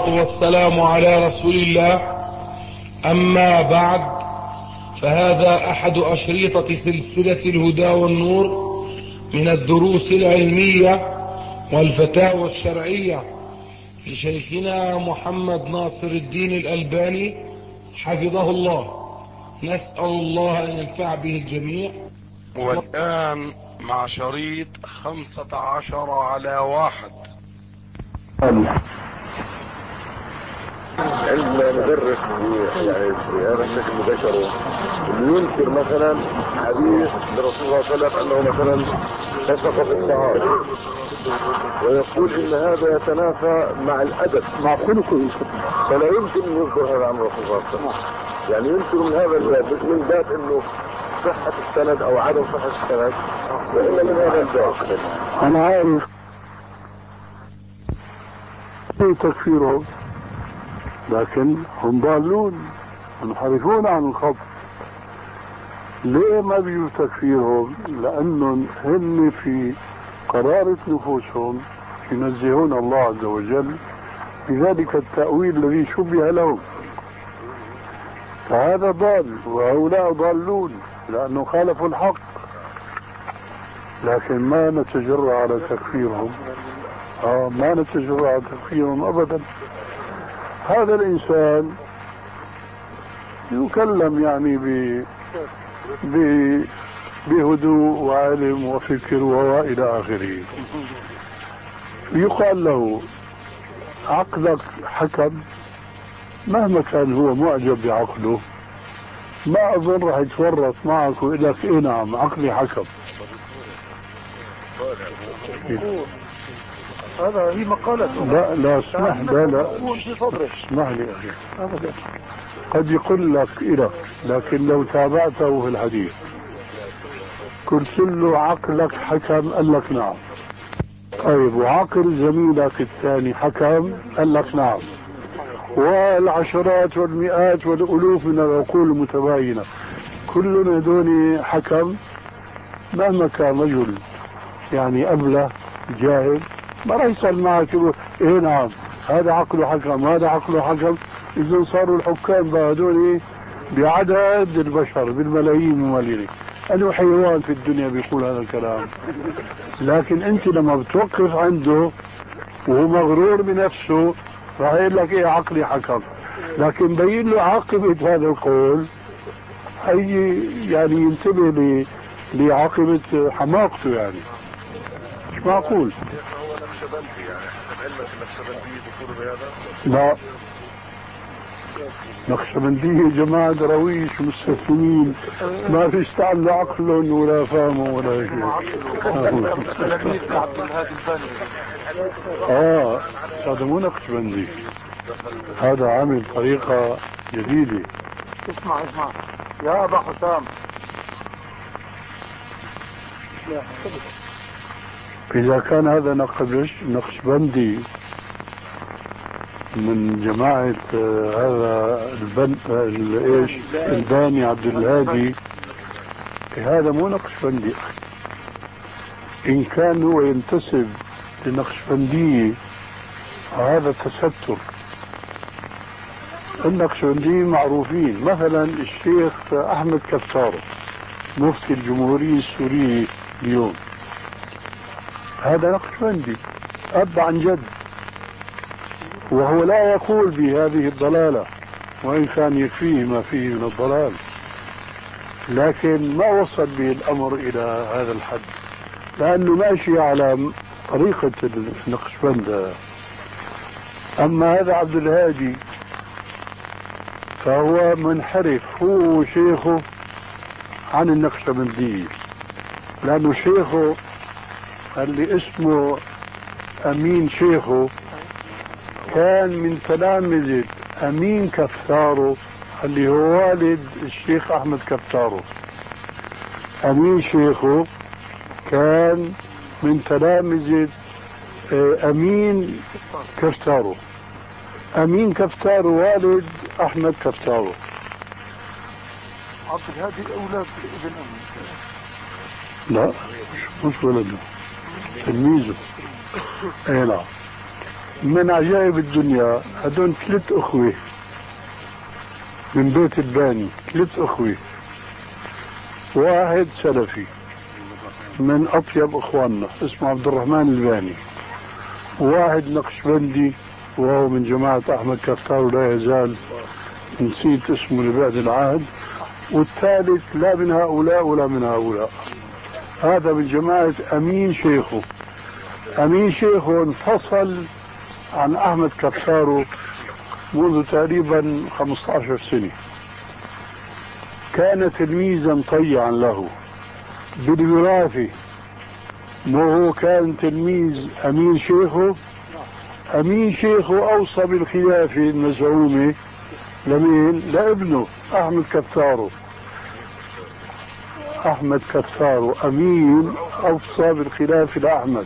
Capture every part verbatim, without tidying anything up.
والصلاة والسلام على رسول الله. أما بعد، فهذا أحد أشرطة سلسلة الهدى والنور من الدروس العلمية والفتاوى الشرعية لشيخنا محمد ناصر الدين الألباني حفظه الله. نسأل الله أن ينفع به الجميع. والآن مع شريط خمسة عشر على واحد. عندما ندرس يعني في هذا الشكل ذكره ينكر مثلا حديث للرسول صلى الله عليه وسلم انه مثلا فسق في الطهارة، ويقول ان هذا يتنافى مع الادب مع خلقه، فلا يمكن ان يصدر هذا عن الرسول صلى الله عليه وسلم. يعني ينكر من هذا الباب، مش من باب انه صحة السند او عدم صحة السند، وإلا من هذا الباب. انا عارف ايه تكفيرهم، لكن هم ضالون منحرفون عن الخط. ليه ما بيجوا تكفيرهم؟ لأنهم هم في قرارة نفوسهم ينزهون الله عز وجل بذلك التأويل الذي شبه لهم، فهذا ضال وهؤلاء ضالون لأنه خالفوا الحق. لكن ما نتجرأ على تكفيرهم، آه ما نتجرأ على تكفيرهم أبدا. هذا الإنسان يكلم يعني ب... ب... بهدوء وعلم وفكر وإلى آخره، يقال له عقلك حكم. مهما كان هو معجب بعقله ما أظن راح يتورط معك ويقول لك إيه نعم عقلي حكم. هذا هي مقالته. لا لا اسمح لا لا اسمح لي أخي، أبدا قد يقول لك إله، لكن لو تابعته في الحديث قلت له عقلك حكم قال لك نعم. طيب وعقل زميلك الثاني حكم قال لك نعم. والعشرات والمئات والألوف من العقول المتباينة كل هذول حكم. مهما كان رجل يعني أبله جاهل ما راح يسأل معك يقول إيه نعم هذا عقله حكم هذا عقله حكم. إذا صاروا الحكام هذول بعدد البشر بالملايين وملايين، أنه حيوان في الدنيا بيقول هذا الكلام. لكن أنت لما بتوقف عنده وهو مغرور بنفسه راح يقول لك إيه عقلي حكم، لكن بين له عاقبة هذا القول أي يعني ينتبه لعاقبة حماقته. يعني مش معقول. لا نقشبندية جماعة درويش مستسلمين ما فيش تعمل عقلهم ولا فهمهم ولا شيء. اه هذا مو نقشبندي، هذا عامل طريقة جديدة. اسمع اسمع يا أبا حسام، إذا كان هذا نقشبندي من جماعة هذا البن ايش الباني عبد الهادي، هذا مو نقشبندي. إن كان هو ينتسب لنقشبندية هذا تستر. النقشبنديين معروفين، مثلا الشيخ أحمد كفتارو مفتي الجمهورية السورية اليوم، هذا نقشبندي أب عن جد، وهو لا يقول بهذه الضلالة وإن كان يكفيه ما فيه من الضلال، لكن ما وصل به الأمر إلى هذا الحد لأنه ماشي على طريقة النقشبند. أما هذا عبد الهادي فهو منحرف هو وشيخه عن النقشبندية، لأنه شيخه اللي اسمه أمين شيخه كان من تلامذة أمين كفتارو اللي هو والد الشيخ أحمد كفتارو. أمين شيخه كان من تلامذة أمين كفتارو. أمين كفتارو والد أحمد كفتارو. عبد الهادي أولاد ابن أمين. لا مش ولده، تلميذه. اي نعم. من عجائب الدنيا هدول ثلاث أخوة من بيت الباني، ثلاث أخوة، واحد سلفي من أطيب إخواننا اسمه عبد الرحمن الباني، واحد نقشبندي وهو من جماعة أحمد كفتار لا يزال نسيت اسمه لبعد العهد، والثالث لا من هؤلاء ولا من هؤلاء، هذا من جماعة أمين شيخه. أمين شيخه انفصل عن أحمد كفتار منذ تقريبا خمسة عشر سنة، كان تلميذا طيعا له بالوراثة، وهو كان تلميذ أمين شيخه. أمين شيخه أوصى بالخلافة المزعومة لمين؟ لابنه أحمد كفتار. أحمد كفتار أمين أوصى بالخلافة لأحمد،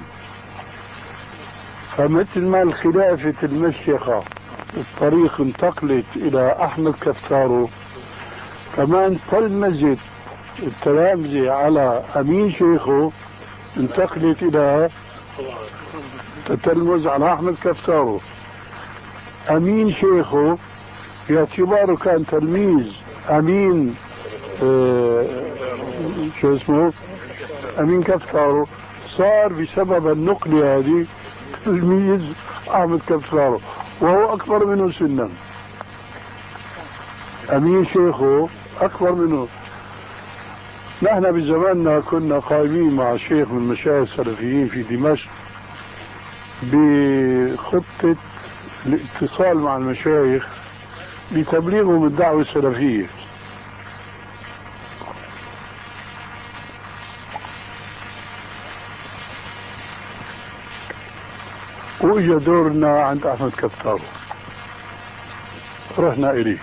فمثل ما الخلافة المشيخة الطريق انتقلت إلى أحمد كفتار، كمان تلمذت التلامذة على أمين شيخه انتقلت إلى تتلمذ على أحمد كفتار. أمين شيخه باعتباره كان تلميذ أمين اه شو اسمه أمين كفتار، صار بسبب النقلة هذه تلميذ أحمد كفتار وهو أكبر منه سنا. أمين شيخه أكبر منه. نحن بزماننا كنا قائمين مع الشيخ من المشايخ السلفيين في دمشق بخطة الاتصال مع المشايخ لتبليغهم الدعوة السلفية. وإجا دورنا عند أحمد كفتار، رحنا إليه.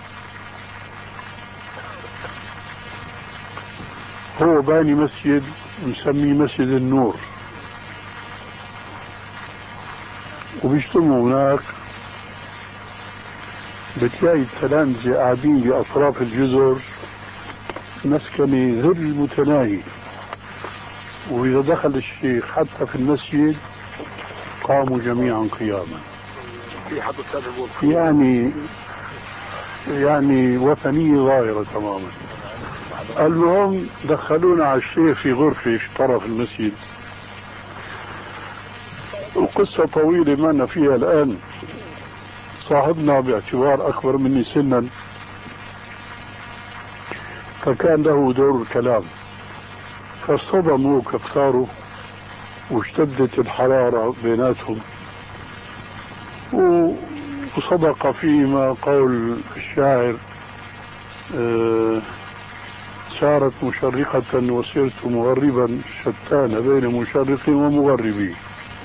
هو باني مسجد مسميه مسجد النور، وبيجتمعوا هناك، بتلاقي التلامذة قاعدين بأطراف الجزر، مسكنة ظل متناهي، وإذا دخل الشيخ حتى في المسجد قاموا جميعا قياما، يعني يعني وثنية ظاهرة تماما. المهم دخلونا على الشيخ في غرفة في طرف المسجد، وقصة طويلة ما أنا فيها الآن. صاحبنا باعتبار أكبر مني سنا فكان له دور الكلام، فاصطدموا كفتاره واشتدت الحرارة بيناتهم، وصدق فيما قول الشاعر اه سارت مشرقة وصرت مغربا شتان بين مشرق ومغربي.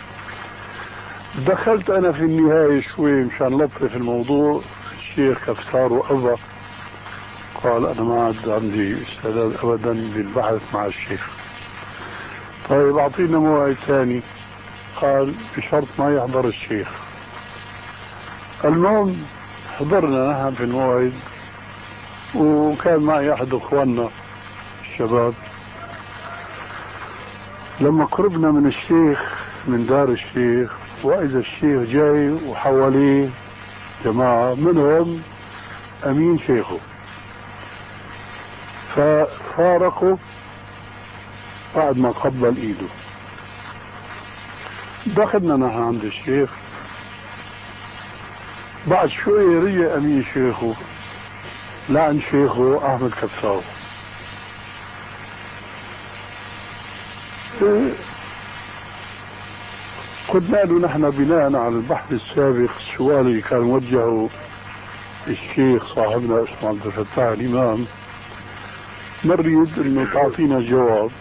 دخلت أنا في النهاية شوي مشان لطف الموضوع. الشيخ كفتار وأبى، قال أنا ما عاد عندي استعداد أبدا للبحث مع الشيخ. طيب أعطينا موعد ثاني، قال بشرط ما يحضر الشيخ. المهم حضرنا نحن في الموعد، وكان معي أحد أخواننا الشباب. لما قربنا من الشيخ من دار الشيخ، وإذا الشيخ جاي وحواليه جماعة منهم أمين شيخه، ففارقوا بعد ما قبل إيده. دخلنا نحن عند الشيخ، بعد شوي رجع أمين شيخه لعن شيخه أحمد كفتار. قلنا له نحن بناء على البحث السابق السؤال اللي كان وجهه الشيخ صاحبنا اسمه عبد الفتاح الإمام، نريد انه تعطينا جواب.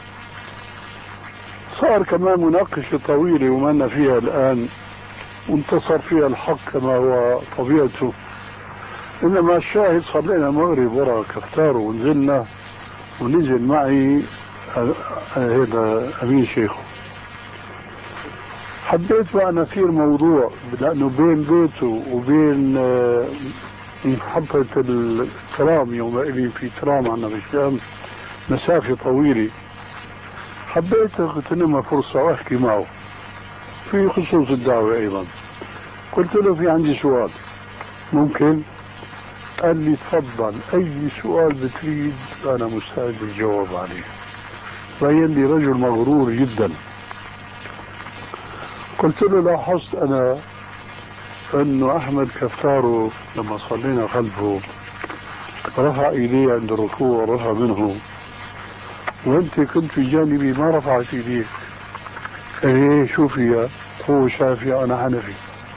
صار كمان مناقشة طويلة وما فيها الآن، وانتصر فيها الحق كما هو طبيعته. إنما الشاهد صلينا مغرب وراء كفتار ونزلنا، ونزل معي هذا أمين شيخه. حبيت بقى نثير موضوع، لأنه بين بيته وبين محطة الترام يومئذ في ترام عنا بالشام مسافة طويلة. حبيت اغتنم فرصة واحكي معه في خصوص الدعوة أيضا. قلت له في عندي سؤال ممكن؟ قال لي تفضل، أي سؤال بتريد أنا مستعد الجواب عليه. بين لي رجل مغرور جدا. قلت له لاحظت أنا أنه أحمد كفتاره لما صلينا خلفه رفع إيديه عند الركوع ورفع منه، وأنت كنت في جانبي ما رفعت إيديك. إيه شوفي، هو شافعي أنا حنفي،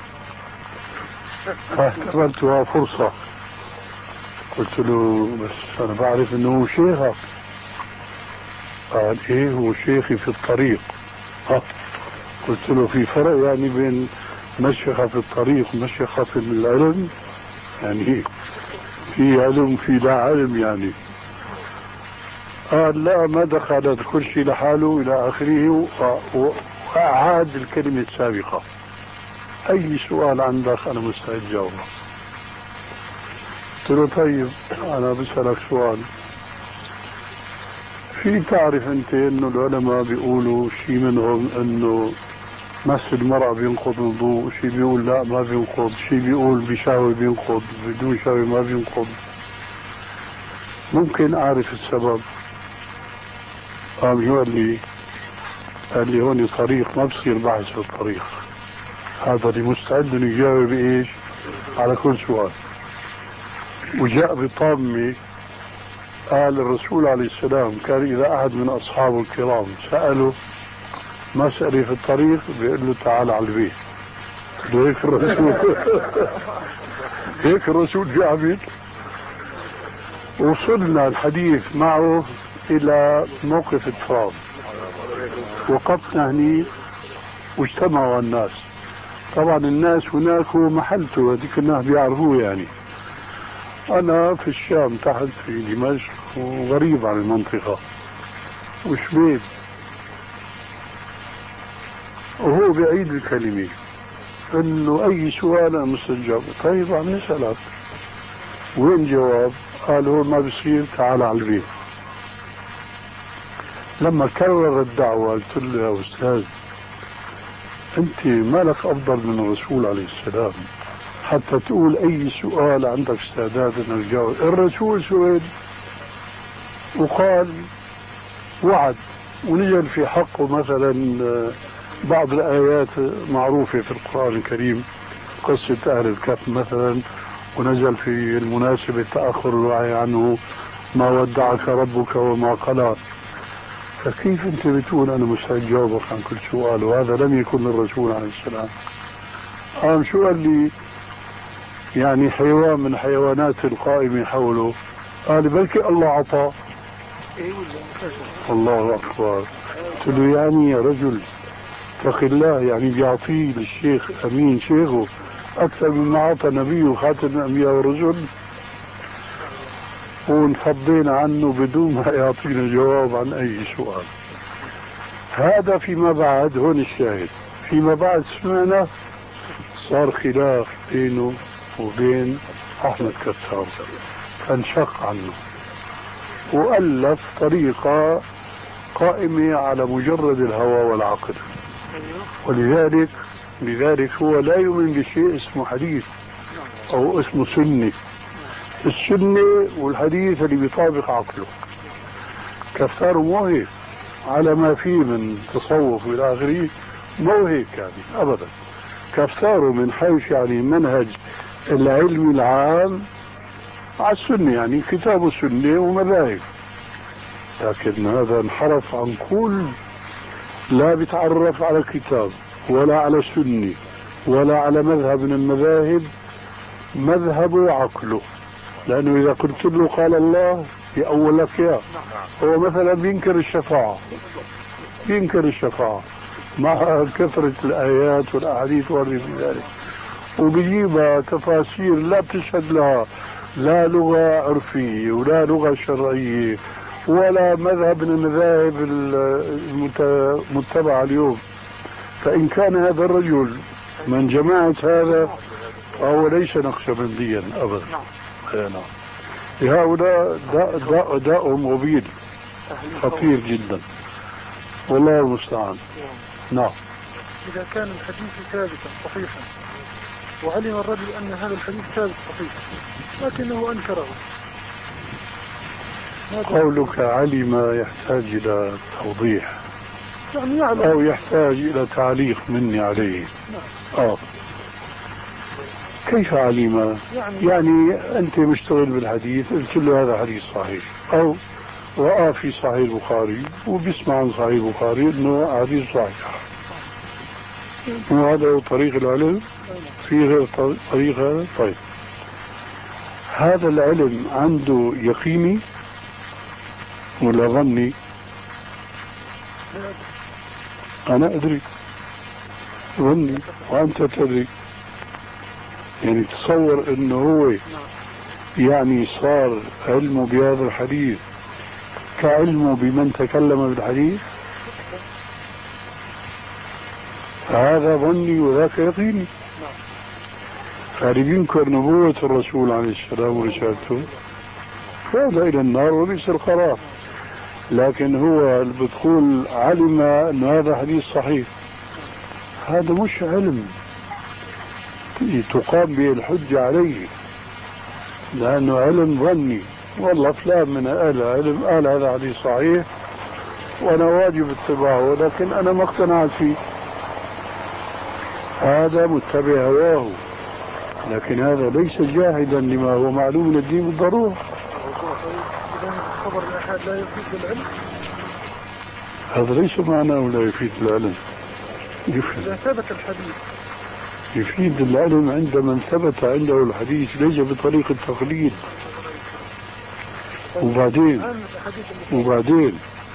فاعتبرتها فرصة. قلت له بس أنا بعرف أنه هو شيخك. قال إيه هو شيخي في الطريق. ها قلت له في فرق يعني بين مشيخة في الطريق ومشيخة في العلم؟ يعني في علم في لا علم يعني. قال لا ما دخلت كل شيء لحاله إلى آخره، وأعاد الكلمة السابقة. أي سؤال عندك أنا مستعد جاوبه. قلت له طيب أنا بسألك سؤال، في تعرف أنت إنه العلماء بيقولوا شيء منهم إنه مس المرأة بينقض الوضوء، شيء بيقول لا ما بينقض، شيء بيقول بشهوة بينقض، بدون شهوة ما بينقض، ممكن أعرف السبب؟ قام يقول لي قال لي هون طريق ما بصير بحث في الطريق، هذا اللي مستعد انه يجاوب ايش على كل سؤال. وجاء بطامة قال الرسول عليه السلام كان إذا أحد من أصحابه الكرام سأله مسألة في الطريق بيقول له تعال على البيت. هيك الرسول هيك الرسول جابت. وصلنا الحديث معه إلى موقف التراب، وقفنا هني واجتمعوا الناس. طبعا الناس هناك هو محلته، هذيك الناس بيعرفوه يعني. أنا في الشام تحت في دمشق وغريب عن المنطقة وشبيب، وهو بيعيد الكلمة إنه أي سؤال أنا مستجاب. طيب عم نسألك وين جواب؟ قال هو ما بصير تعال على البيت. لما كرر الدعوة قلت له يا أستاذ أنت مالك أفضل من الرسول عليه السلام حتى تقول أي سؤال عندك استعداد أن تجاوب. الرسول سئل وقال وعد ونزل في حقه مثلا بعض الآيات معروفة في القرآن الكريم، قصة أهل الكهف مثلا، ونزل في المناسبة تأخر الوعي عنه ما ودعك ربك وما قلى. فكيف أنت بتقول أنا مستعد جاوبك عن كل سؤال وهذا لم يكن للرسول عليه السلام؟ قام شو قال لي يعني حيوان من حيوانات القائمة حوله، قال بلكي الله عطاه. الله أكبر. قلت له يعني يا رجل اتق الله، يعني بيعطيه للشيخ أمين شيخه أكثر مما أعطى نبيه خاتم الأنبياء والرسل، ونفضينا عنه بدون ما يعطينا جواب عن أي سؤال. هذا فيما بعد. هون الشاهد، فيما بعد سمعنا صار خلاف بينه وبين أحمد كفتار، فانشق عنه وألف طريقة قائمة على مجرد الهوى والعقل. ولذلك لذلك هو لا يؤمن بشيء اسمه حديث أو اسمه سنة. السنة والحديث اللي بيطابق عقله. كفتار مو هيك على ما فيه من تصوف إلى آخره، مو هيك يعني أبدا. كفتاره من حيث يعني منهج العلم العام على السنة، يعني كتاب السنة ومذاهب، لكن هذا انحرف عن كل، لا بيتعرف على الكتاب ولا على السنة ولا على مذهب من المذاهب، مذهبه عقله. لأنه إذا قلت له قال الله يأول لك إياه. هو مثلا بينكر الشفاعة، بينكر الشفاعة مع كثرة الآيات والأحاديث وغير ذلك، وبيجيبها تفاسير لا بتشهد لها لا لغة عرفية ولا لغة شرعية ولا مذهب من المذاهب المتبعة اليوم. فإن كان هذا الرجل من جماعة هذا فهو ليس نقشبنديا أبدا. نعم. لهؤلاء داء داء داء وبيل خطير جدا، والله المستعان. نعم. إذا كان الحديث ثابتا صحيحا وعلم الرجل أن هذا الحديث ثابت صحيح لكنه أنكره. قولك علم يحتاج إلى توضيح يعني يعلم أو يحتاج إلى تعليق مني عليه. آه. كيف علم؟ يعني, يعني أنت مشتغل بالحديث قلت له هذا حديث صحيح، أو رأى في صحيح البخاري وبيسمع عن صحيح البخاري أنه حديث صحيح، وهذا هو طريق العلم في غير طريق هذا. طيب هذا العلم عنده يقيني ولا ظني؟ أنا أدري ظني وأنت تدري. يعني تصور أنه هو يعني صار علمه بهذا الحديث كعلمه بمن تكلم بالحديث، هذا ظني وذاك يقيني. فاللي ينكر نبوة الرسول عليه السلام ورسالته فهذا إلى النار وليس القرار. لكن هو اللي بتقول علم أن هذا حديث صحيح، هذا مش علم تقام به الحجة عليه، لأنه علم ظني. والله فلان من أهل علم قال هذا حديث صحيح وأنا واجب اتباعه، لكن أنا ما اقتنعت فيه، هذا متبع هواه، لكن هذا ليس جاهدا لما هو معلوم من الدين بالضرورة. خبر الأحد لا يفيد العلم، هذا ليس معناه لا يفيد العلم. يفيد. إذا ثبت الحديث يفيد العلم عند من ثبت عنده الحديث ليس بطريق التقليد. وبعدين وبعدين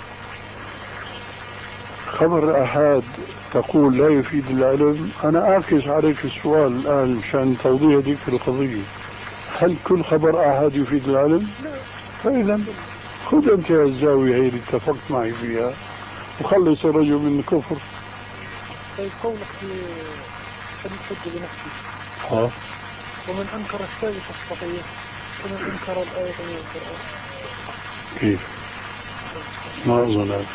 خبر أحد تقول لا يفيد العلم. أنا أعكس عليك السؤال الآن مشان توضيح هذيك القضية، هل كل خبر أحد يفيد العلم؟ فإذا خذ أنت الزاوية هي اللي اتفقت معي فيها وخلص الرجل من الكفر. طيب قولك في حديث حجة بنفسه، ها ومن أنكر الثابت الصحيح ومن أنكر الآية من القرآن، كيف؟ ما أظن هذا،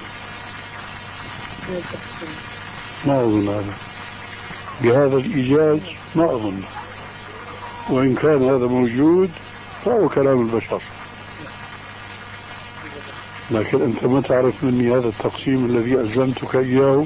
ما أظن هذا بهذا الإيجاز، ما أظن. وإن كان هذا موجود فهو كلام البشر، لكن أنت ما تعرف مني هذا التقسيم الذي ألزمتك إياه،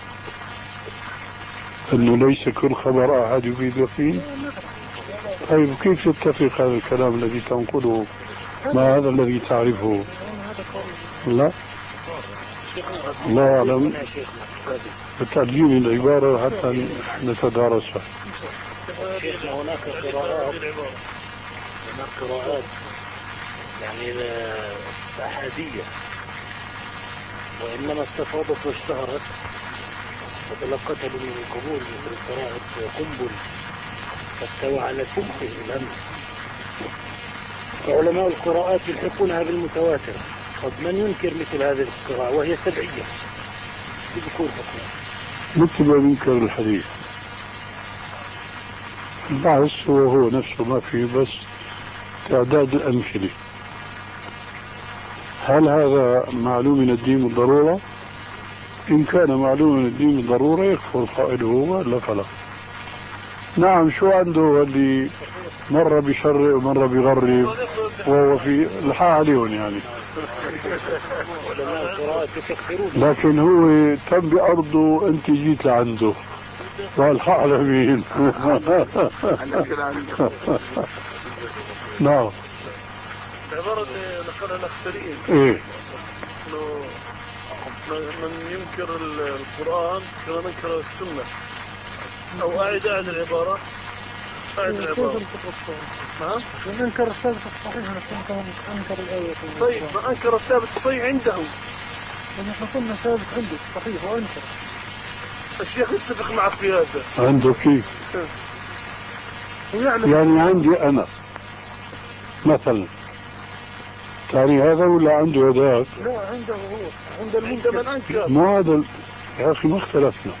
أنه ليس كل خبر أحد يفيد يقين. طيب كيف يتفق هذا الكلام الذي تنقله ما هذا الذي تعرفه؟ لا، الله أعلم. بتعجيني العبارة حتى نتدارسها. شيخنا هناك قراءات هناك قراءات يعني أحادية وإنما استفاضت واشتهرت وتلقتها من القبول، مثل قراءة قنبل فاستوى على سلكه الأمر. علماء القراءات يلحقونها بالمتواتر. طب من ينكر مثل هذه القراءة وهي سبعية بذكور حكمها؟ مثل ما ينكر الحديث البحث هو هو نفسه، ما فيه بس تعداد الأمثلة. هل هذا معلوم من الدين بالضرورة؟ إن كان معلوم من الدين بالضرورة يكفر قائله ولا فلا. نعم، شو عنده اللي مرة بشرق ومرة بغرب وهو في الحق عليهم يعني، لكن هو تم بأرضه أنت جيت لعنده والحق على مين؟ نعم. عبارة نقلها الأخسرين إيه؟ من ينكر القرآن كما ننكر السنة، أو أعد أعد العبارة أعد العبارة نعم. من أنكر الثابت الصحيح أنكر الآية. طيب ما أنكر الثابت الصحيح عنده، ونحن قلنا ثابت عنده صحيح وأنكر. الشيخ يتفق معك في هذا. عنده كيف؟ يعني عندي أنا مثلا يعني هذا ولا عنده هذاك؟ لا عنده هو، عند المنكر من أنكر. ما هذا يا أخي ما اختلفنا.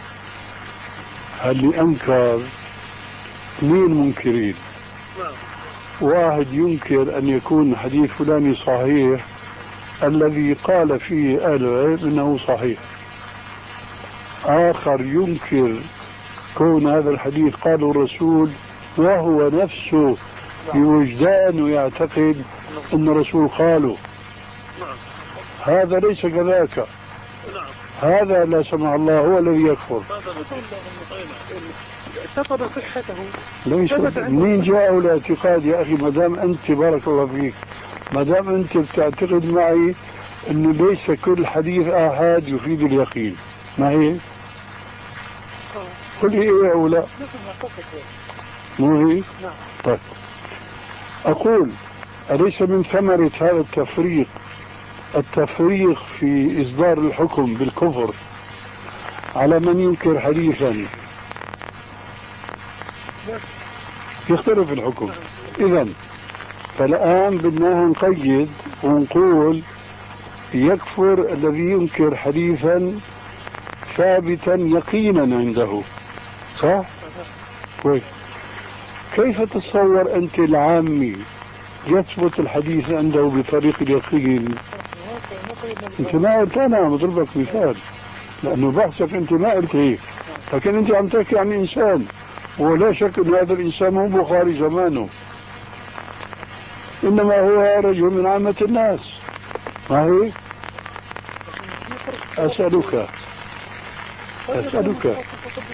اللي أنكر اثنين منكرين، واحد ينكر أن يكون حديث فلاني صحيح الذي قال فيه أهل العلم إنه صحيح، آخر ينكر كون هذا الحديث قاله الرسول وهو نفسه بوجدانه يعتقد أن الرسول قاله. هذا ليس كذاك. هذا لا سمح الله هو الذي يكفر. اعتقد صحته. ليس منين جاءه الاعتقاد يا أخي؟ ما دام أنت بارك الله فيك، ما دام أنت بتعتقد معي أنه ليس كل حديث آحاد يفيد اليقين، ما هي؟ قل إيه أو لا؟ مو هي؟ طيب أقول أليس من ثمرة هذا التفريق التفريق في إصدار الحكم بالكفر على من ينكر حديثا يختلف الحكم؟ إذن فالآن بدنا نقيد ونقول يكفر الذي ينكر حديثا ثابتا يقينا عنده، صح؟ كويس. كيف تتصور أنت العامي يثبت الحديث عنده بطريق اليقين؟ انت ما قلت، انا عم بضربك مثال لانه بحثك انت ما قلت هيك، لكن انت عم تحكي عن انسان ولا شك ان هذا الانسان مو بخاري زمانه، انما هو رجل من عامة الناس، ما هي؟ اسألك اسألك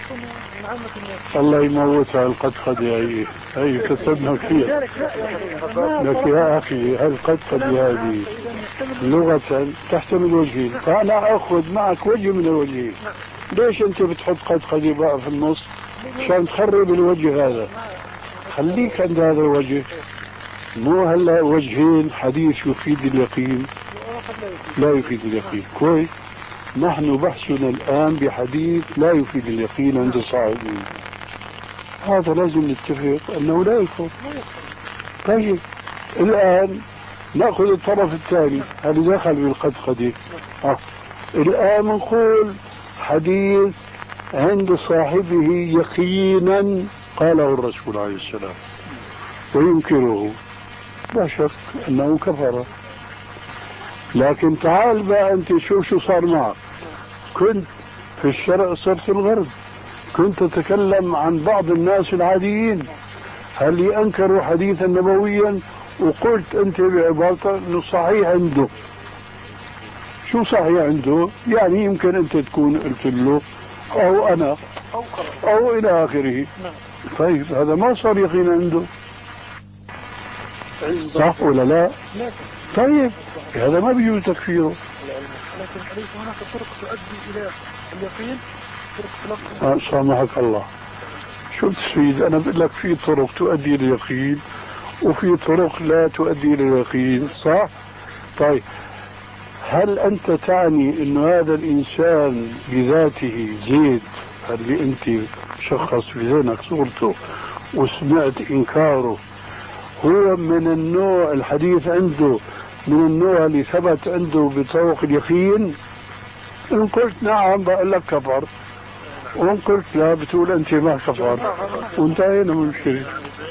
الله يموتها القدقد يا هي هي كتبنا فيها لك يا اخي. هالقدقد هذه لغة تحتمل وجهين، فانا اخذ معك وجه من الوجهين. ليش انت بتحط قدقد بقى في النص عشان تخرب الوجه هذا؟ خليك عند هذا الوجه، مو هلا وجهين حديث يفيد اليقين لا يفيد اليقين. كويس. نحن بحثنا الآن بحديث لا يفيد اليقين عند صاحبه، هذا لازم نتفق أنه لا يكفر. طيب الآن نأخذ الطرف الثاني اللي دخل بالقدقدة. آه. الآن نقول حديث عند صاحبه يقينا قاله الرسول عليه السلام وينكره، لا شك أنه كفر. لكن تعال بقى أنت شوف شو صار معك. كنت في الشرق صرت في الغرب، كنت تتكلم عن بعض الناس العاديين هل أنكروا حديثا نبويا وقلت أنت بعبارتك أنه صحيح عنده. شو صحيح عنده؟ يعني يمكن أنت تكون قلت له أو أنا أو إلى آخره. طيب هذا ما صار يقين عنده، صح ولا لا؟ طيب هذا ما بيجوز تكفيره. لكن أليس هناك طرق تؤدي إلى اليقين؟ طرق سامحك الله، شو تفيد؟ أنا بقول لك في طرق تؤدي إلى اليقين وفي طرق لا تؤدي إلى اليقين، صح؟ طيب هل أنت تعني إنه هذا الإنسان بذاته زيد اللي أنت شخص في ذهنك صورته وسمعت إنكاره هو من النوع الحديث عنده من النوع اللي ثبت عنده بطرق اليقين؟ إن قلت نعم بقول لك كفر، وإن قلت لا بتقول أنت ما كفر، وانتهينا من المشكلة.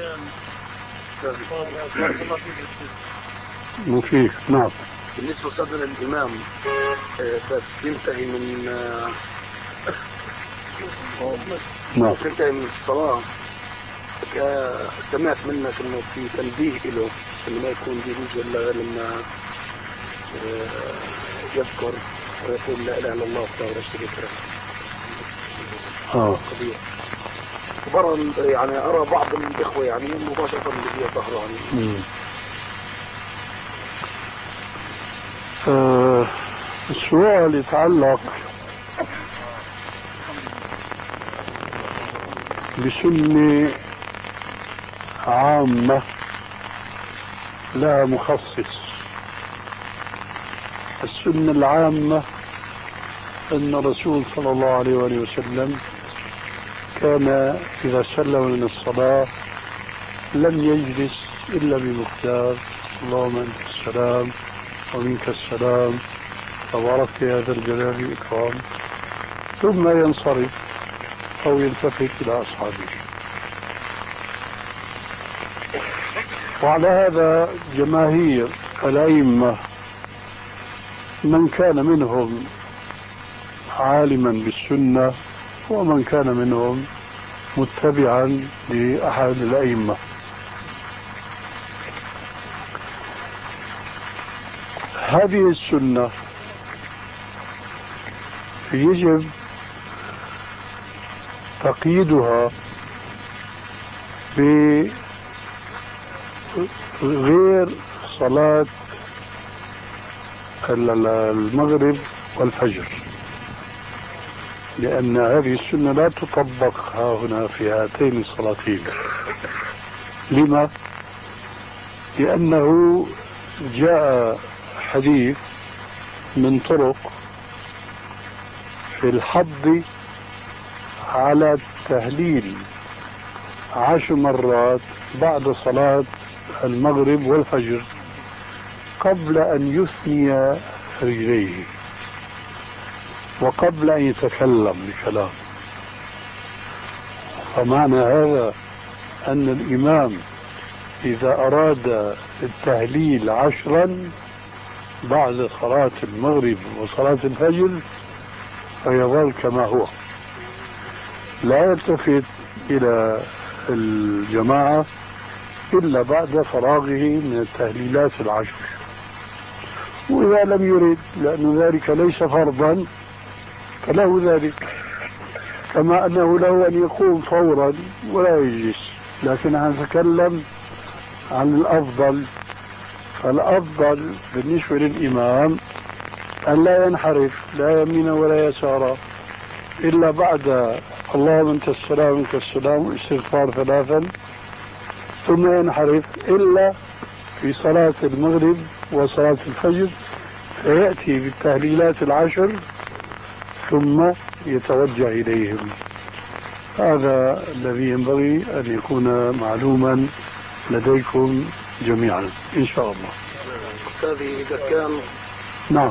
مفيد. نعم. بالنسبة صدر الإمام بس ينتهي من نعم ينتهي من الصلاة، سمعت منك انه في تنبيه له انه ما يكون بيجوز الا لما يذكر ويقول لا اله الا الله وحده لا شريك له. اه برا يعني ارى بعض الاخوه يعني مباشره اللي يظهروا عنه. آه السؤال يتعلق بسنة عامة لا مخصص. السنة العامة أن الرسول صلى الله عليه وآله وسلم كان إذا سلم من الصلاة لم يجلس إلا بمقدار اللهم أنت السلام ومنك السلام تبارك يا ذا الجلال والإكرام، ثم ينصرف أو يلتفت إلى أصحابه. وعلى هذا جماهير الأئمة من كان منهم عالما بالسنة ومن كان منهم متبعا لأحد الأئمة. هذه السنة يجب تقييدها بغير صلاة المغرب والفجر، لأن هذه السنة لا تطبق ها هنا في هاتين الصلاتين. لما؟ لأنه جاء حديث من طرق في الحض على التهليل عشر مرات بعد صلاة المغرب والفجر قبل أن يثني رجليه وقبل أن يتكلم بكلام. فمعنى هذا أن الإمام إذا أراد التهليل عشرا بعد صلاة المغرب وصلاة الفجر فيظل كما هو، لا يلتفت إلى الجماعة إلا بعد فراغه من التهليلات العشر. وإذا لم يرد لأن ذلك ليس فرضا فله ذلك، كما أنه له أن يقوم فورا ولا يجلس. لكن نتكلم عن الأفضل، فالأفضل بالنسبة للإمام أن لا ينحرف لا يمين ولا يسارا إلا بعد اللهم أنت السلام منك السلام استغفار ثلاثا، ثم ينحرف إلا في صلاة المغرب وصلاة الفجر فيأتي بالتهليلات العشر ثم يتوجه إليهم. هذا الذي ينبغي أن يكون معلوما لديكم جميعا إن شاء الله. أستاذي إذا كان نعم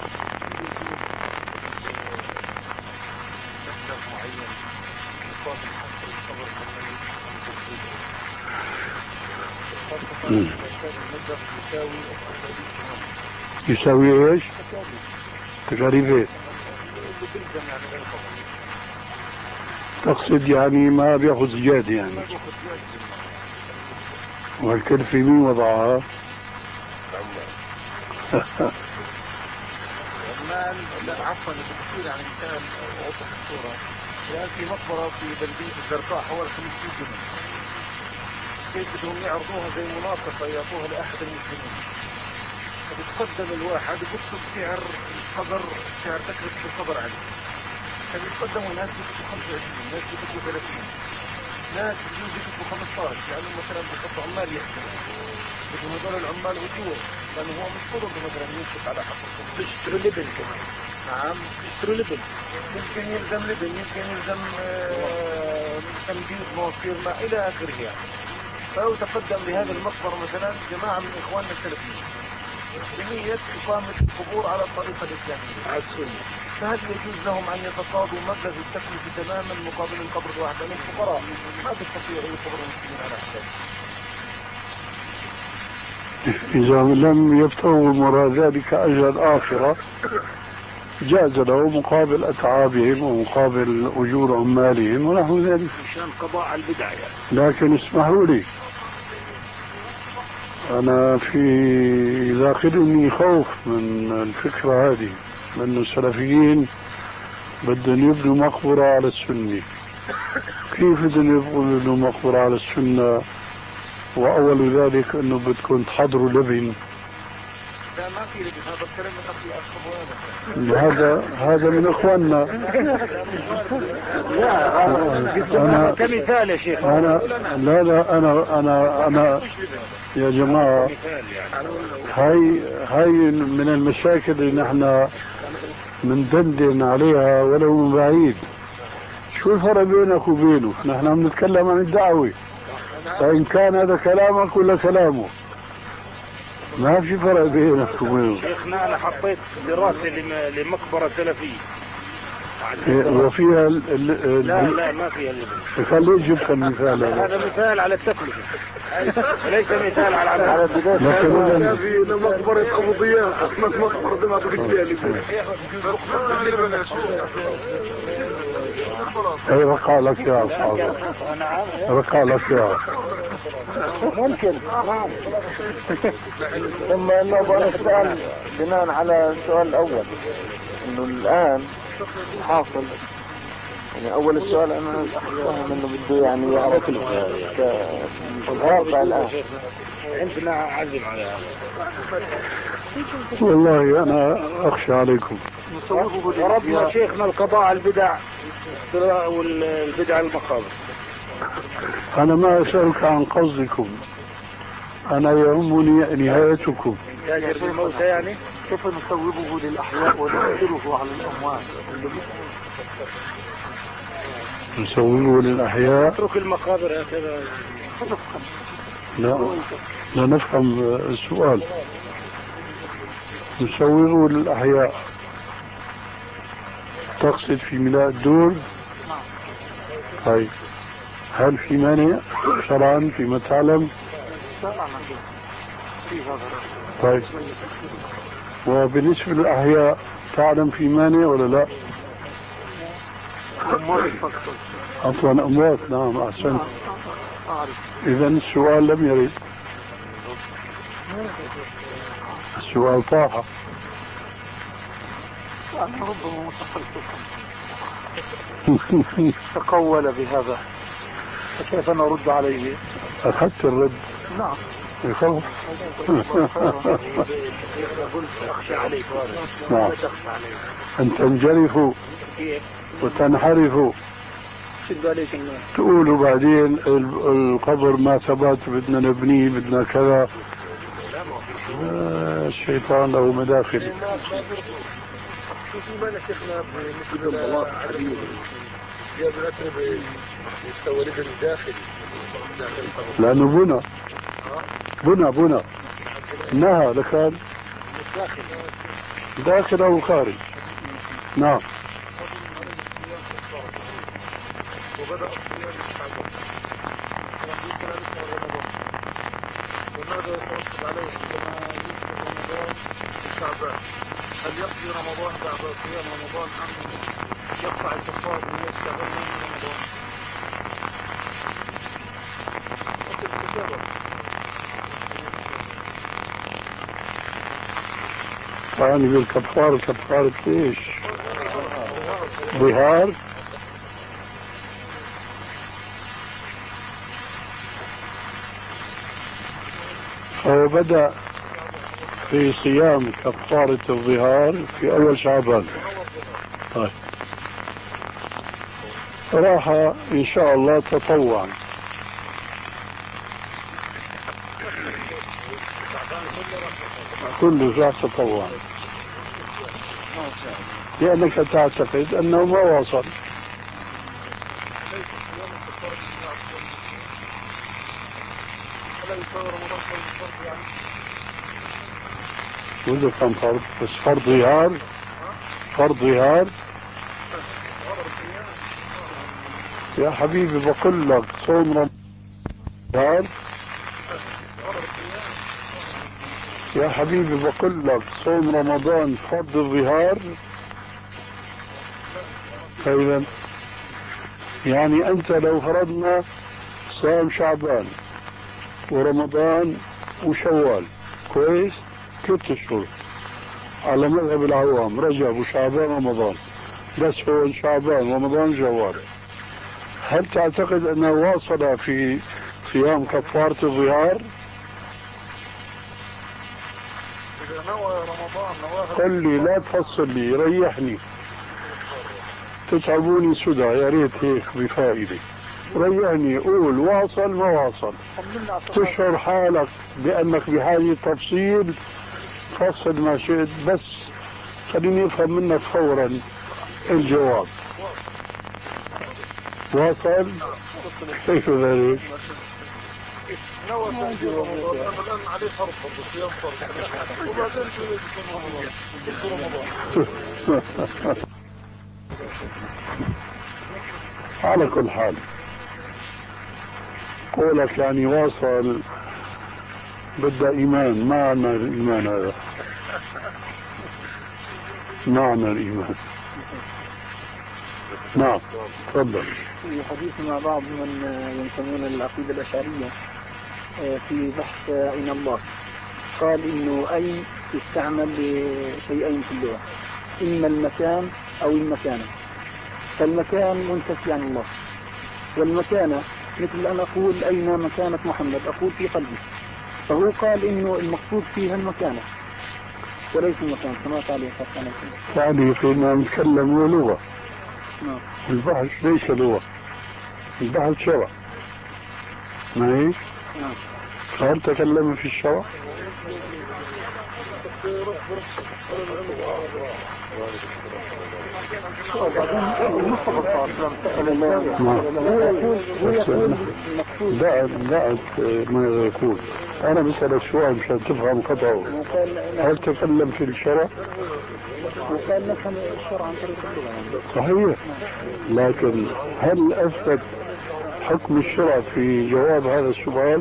يساوي ايش؟ تكاليف ايش؟ تقصد يعني ما بياخذ زيادة يعني، والكلفة مين وضعها؟ لا عفوا بتصير يعني مثال اوضح الصورة. الان في مقبرة في بلدية الزرقاء حوالي خمسمائة جنيه، كيف بدهم يعرضوها زي مناقصة يعطوها لأحد المسلمين، فبتقدم الواحد بيكتب سعر القبر، سعر تكلفة القبر عليه، فبيتقدموا ناس بيكتبوا خمسة وعشرين، ناس بيكتبوا ثلاثين، ناس بيكتبوا خمسة عشر، لأنه مثلا بيحطوا عمال يحكموا بدهم هذول العمال أجور، لأنه هو مش فرض مثلا ينفق على حق القبر. بيشتروا لبن كمان. نعم بيشتروا لبن، يمكن يلزم لبن، يمكن يلزم تمديد مواسير ما إلى آخره يعني. فلو تقدم لهذه المقبرة مثلا جماعة من إخواننا السلفيين بنية إقامة القبور على الطريقة الإسلامية على السنة، فهل يجوز لهم أن يتصادوا مبلغ التكلفة تماما مقابل القبر الواحد؟ لأن الفقراء ما تستطيع أن يقبروا المسلمين على حسابهم. إذا لم يبتغوا وراء ذلك أجر الآخرة جاز له مقابل أتعابهم ومقابل أجور عمالهم ونحو ذلك مشان قضاء على البدع يعني. لكن اسمحوا لي، أنا في داخلني خوف من الفكرة هذه، لأن السلفيين بدهم يبنوا مقبرة على السنة. كيف بدهم يبنوا مقبرة على السنة وأول ذلك أنه بدكم تحضروا لبن؟ لا ما في لبن، هذا الكلام من أخي أخواننا. هذا هذا من إخواننا. أنا كمثال يا شيخ. أنا لا لا أنا أنا أنا يا جماعة هاي هاي من المشاكل اللي نحن مندندن عليها ولو من بعيد. شو الفرق بينك وبينه؟ نحن بنتكلم عن الدعوة، فإن كان هذا كلامك ولا كلامه ما في فرق بينك وبينه. شيخنا أنا حطيت دراسة لمقبرة سلفية وفيها ال ال لا لا ما فيها اللبن. خليه جبت المثال هذا. هذا مثال على التكلفة وليس مثال على العمل. لكن في مقبرة أبو ضياء مقبرة ما تقول فيها لبن. اي رقع لك يا اصحابي، رقع لك يا ممكن. نعم. ثم انه بقى السؤال بناء على السؤال الاول، انه الان حاصل يعني اول السؤال انا فاهم انه بده يعني يعرف الواقع الان. عندنا عزم على هذا. والله انا اخشى عليكم. ضربنا شيخنا القضاء على البدع والبدع المقابر. انا ما اسالك عن قصدكم، انا يهمني نهايتكم. تاجر بالموتى يعني كيف نصوبه للاحياء ونؤثره على الاموات؟ نسويه للاحياء؟ نترك المقابر هكذا. لا لا نفهم السؤال. نسويه للاحياء تقصد في ميلاء الدور؟ طيب هل في مانع شرعا فيما تعلم؟ طيب وبالنسبة للأحياء تعلم في مانع ولا لا؟ عفوا أموات. نعم أحسنت. إذا السؤال لم يرد، السؤال طاح. ربما تقول بهذا، فكيف نرد عليه؟ أخذت الرد. نعم. يخوف. أخشى عليك. نعم. أن تنجرفوا وتنحرفوا تقولوا بعدين القبر ما ثبت بدنا نبنيه بدنا كذا. آه الشيطان له مداخل. في مانا شيخنا بالنسبة لعدم جاب الأسر بالتوليد الداخلي داخل القبر؟ لأنه بنا بنا بنا نهى لكان داخل أو خارج. نعم. وبدأ الصيام الشعبان وماذا يترتب عليه عندما يدخل رمضان الشعبان؟ هل يقضي رمضان بعد صيام رمضان أم يقطع الكفار من الشعبان من رمضان؟ يعني بالكفار كفارة ايش؟ ظهار؟ هو بدأ في صيام كفارة الظهار في أول شعبان. طيب راح إن شاء الله تطوعا. كله راح تطوعا لأنك تعتقد أنه ما وصل. وده كان فرض، بس فرض ظهار فرض ظهار يا حبيبي. بقول لك صوم رمضان يا حبيبي بقول لك صوم رمضان فرض الظهار. فإذا يعني أنت لو فرضنا صيام شعبان ورمضان وشوال كويس ست اشهر على مذهب العوام، رجب وشعبان رمضان، بس هو شعبان رمضان شوال، هل تعتقد انه واصل في صيام كفارة الظهار؟ قل لي لا تفصل لي ريحني، تتعبوني سدى يا ريت هيك بفائدة. ريحني قول واصل ما واصل، تشعر حالك بأنك بحاجة تفصيل فصل ما شئت، بس خليني افهم منك فورا الجواب. واصل؟ كيف ذلك؟ نوى تأجيل رمضان أنا الآن عليه فرض برضه صيام فرض وبعدين في رمضان. على كل حال قولك يعني واصل بدأ إيمان. ما عنا الإيمان هذا، ما عنا الإيمان. نعم تفضل. في حديث مع بعض من ينتمون للعقيدة الأشعرية في بحث أين الله، قال إنه أين يستعمل لشيئين في اللغة، إما المكان أو المكانة. فالمكان منتفي عن الله، والمكانة مثل أن أقول أين مكانة محمد، أقول في قلبي. فهو قال إنه المقصود فيها المكانة وليس المكان. كما تعليق تعليق إنه نتكلم لغة. نعم. البحث ليس لغة، البحث شرع. ما هي؟ نعم. هل تكلم في الشرع؟ بعد بعد ما يقول أنا بسألك سؤال مشان تفهم خطأه. هل تكلم في الشرع؟ وقال نفهم الشرع عن طريق اللغة. صحيح، لكن هل أثبت حكم الشرع في جواب هذا السؤال؟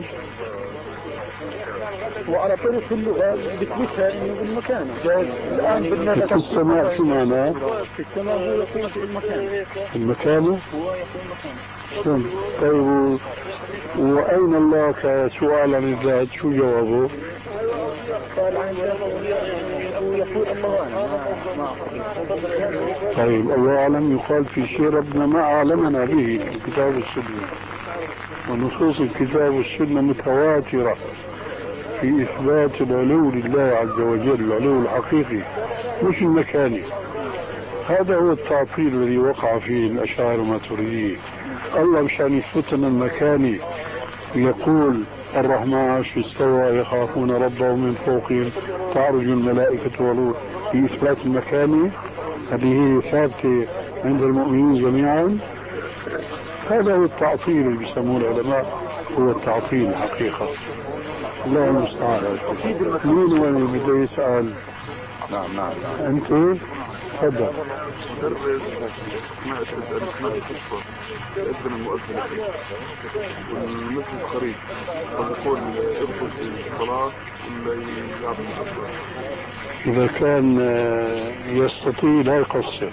وعلى طريق اللغة بتثبتها إنه بالمكان. الآن بدنا في السماء في معناه؟ في السماء هو يقول في المكان. المكانة؟ هو يقول مكان. طيب وأين الله كسؤال عن الذات شو جوابه؟ قال عن يقول الله أعلم. طيب الله أعلم يقال في شيء ربنا ما أعلمنا به في الكتاب والسنة، ونصوص الكتاب والسنة متواترة في إثبات العلو لله عز وجل، العلو الحقيقي مش المكاني. هذا هو التعطيل الذي وقع فيه الأشاعرة الماتريدية. الله مشان يثبتنا المكاني يقول الرحمن عرش استوى يخافون ربهم من فوقهم تعرج الملائكة والروح، في إثبات المكاني هذه هي ثابتة عند المؤمنين جميعا. هذا هو التعطيل اللي بيسموه العلماء، هو التعطيل الحقيقة. الله المستعان. مين هو اللي بده يسأل؟ نعم نعم أنت تفضل. درس ما تسأل ما تخصص يأذن المؤذن والمسجد قريب، فبقول ادخل في الصلاة ولا يعطي الأفضل. إذا كان يستطيع لا يقصر.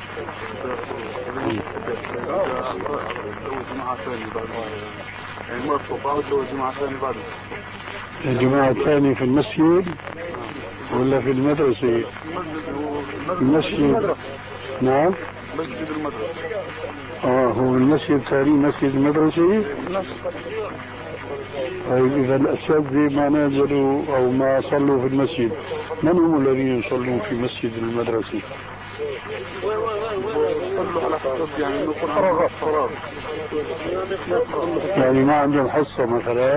جماعة ثانية بعد يعني ما استطاع جماعة ثانية بعد جماعة ثانية في المسجد ولا في المدرسة؟ المسجد. نعم مسجد المدرسة. اه هو المسجد الثاني مسجد المدرسة. طيب إذا الأساتذة ما نزلوا أو ما صلوا في المسجد، من هم الذين يصلون في مسجد المدرسة؟ صلوا على حسب يعني انه فراغ فراغ يعني ما عندهم حصة مثلا.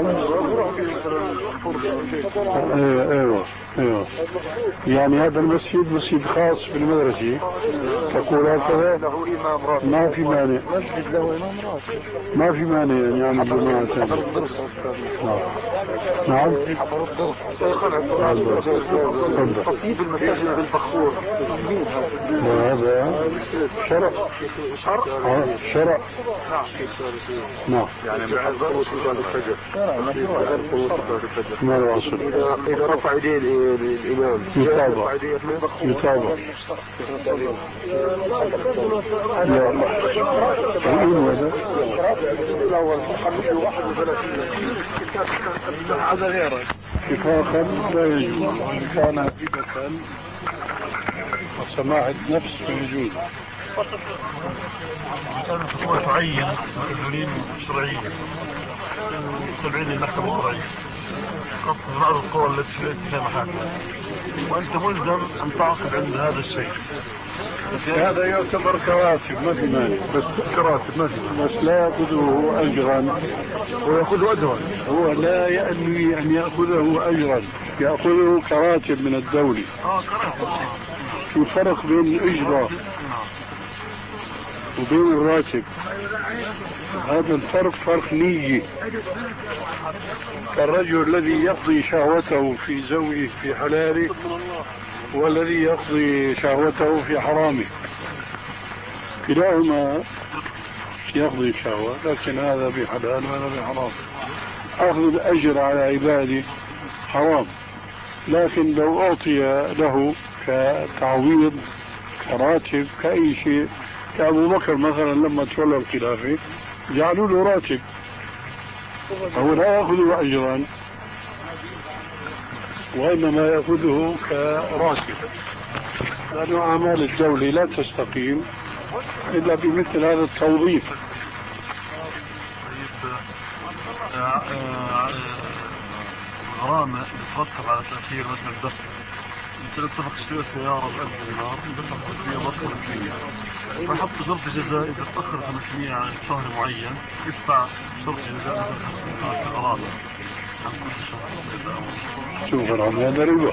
ايوه ايوه ايوه يعني هذا المسجد مسجد خاص بالمدرسة تقول هكذا. له إمام راتب ما في مانع. مسجد له إمام راتب. ما في مانع يعني يعمل جماعة ثانية. نعم. تصيب المساجد بالبخور. هذا شرع. شرع شرع. نعم. يعني بعد صلاة الفجر ما الأصل؟ إذا رفع يديه الإمام يتابع يتابع. لا هذا غيره اتفاقا لا يجوز، وإن كان حقيقة وسماح النفس يجوز. كان الحكومة تعين مؤذنين شرعيين تابعين للمحكمة الشرعية خاصة بعض القرى التي ليست فيها محاكم، وأنت ملزم أن تعقد عند هذا الشيء. هذا يعتبر كراتب ما في مانع، بس كراتب ما في، بس لا يأخذه أجرا. ويأخذ أجرا. هو لا ينوي أن يأخذه أجرا، يأخذه كراتب من الدولة. آه كراتب. في فرق بين الأجرة وبين الراتب. هذا الفرق فرق نية. الرجل الذي يقضي شهوته في زوجه في حلاله والذي يقضي شهوته في حرامه، كلاهما يقضي شهوة، لكن هذا بحلال وهذا بحرام. أخذ الأجر على عباده حرام، لكن لو أعطي له كتعويض كراتب كأي شيء كأبو بكر مثلا لما تولى الخلافة جعلوا له راتب، هو لا يأخذ أجرا وإنما يأخذه كراتب، لأن أعمال الدولة لا تستقيم إلا بمثل هذا التوظيف. غرامة بترتب على تأخير مثلا الدفع، انت اتفق تشتري سيارة بألف دينار دفع خمسمية بطل فيه، فحط شرط جزاء إذا تأخر خمسمية عن شهر معين يدفع شرط جزاء مثلا خمسين دينار كغرامة عن كل شهر. شوف غرامة هذا ربا.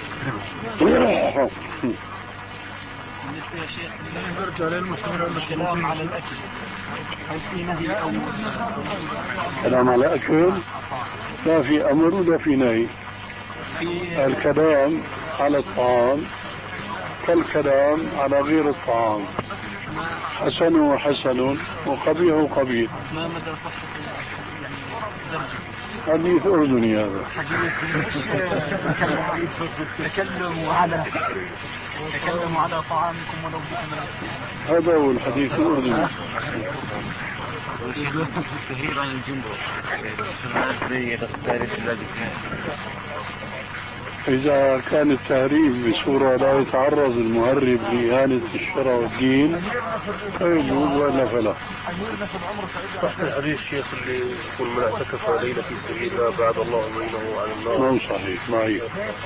بالنسبة يا شيخ نرجع للمسلمين الكلام على الأكل، هل في نهي أو كلام على الأكل؟ لا في أمر ولا في نهي. الكلام على الطعام كالكلام على غير الطعام، حسن حسن وقبيح قبيح. ما مدى صحة يعني درجة؟ حديث أردني هذا. تكلموا على تكلموا على طعامكم ولو بأمر. هذا هو الحديث الأردني. التهيئ عن الجندر زي غسالة اللاجئين. إذا كان التهريب بصورة لا يتعرض المهرب لإهانة الشرع والدين فيجوز وإلا فلا. صح الحديث الشيخ اللي يقول من اعتكف ليلة في سبيل الله بعد الله يعينه عن النار؟ ما هو صحيح معي.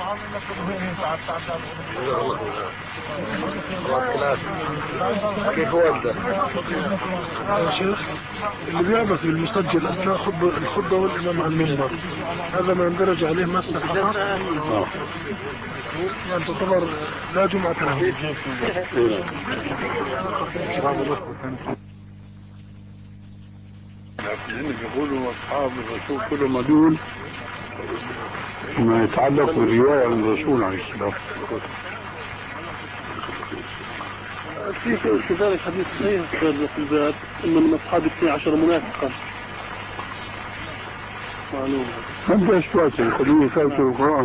كيف ورد يا شيخ اللي بيعمل في المسجل اثناء خطبه الخطبه والامام على المنبر هذا ما يندرج عليه مس فقط؟ آه. يعني تعتبر لا جمعة له. لأن يقولوا أصحاب الرسول كلهم مدون ما يتعلق بالرواية عن الرسول عليه السلام. في كذلك حديث صحيح في الباب إن من أصحاب اثني عشر منافقا معلوم. أنت أشتوات القضية ثابتة القرآن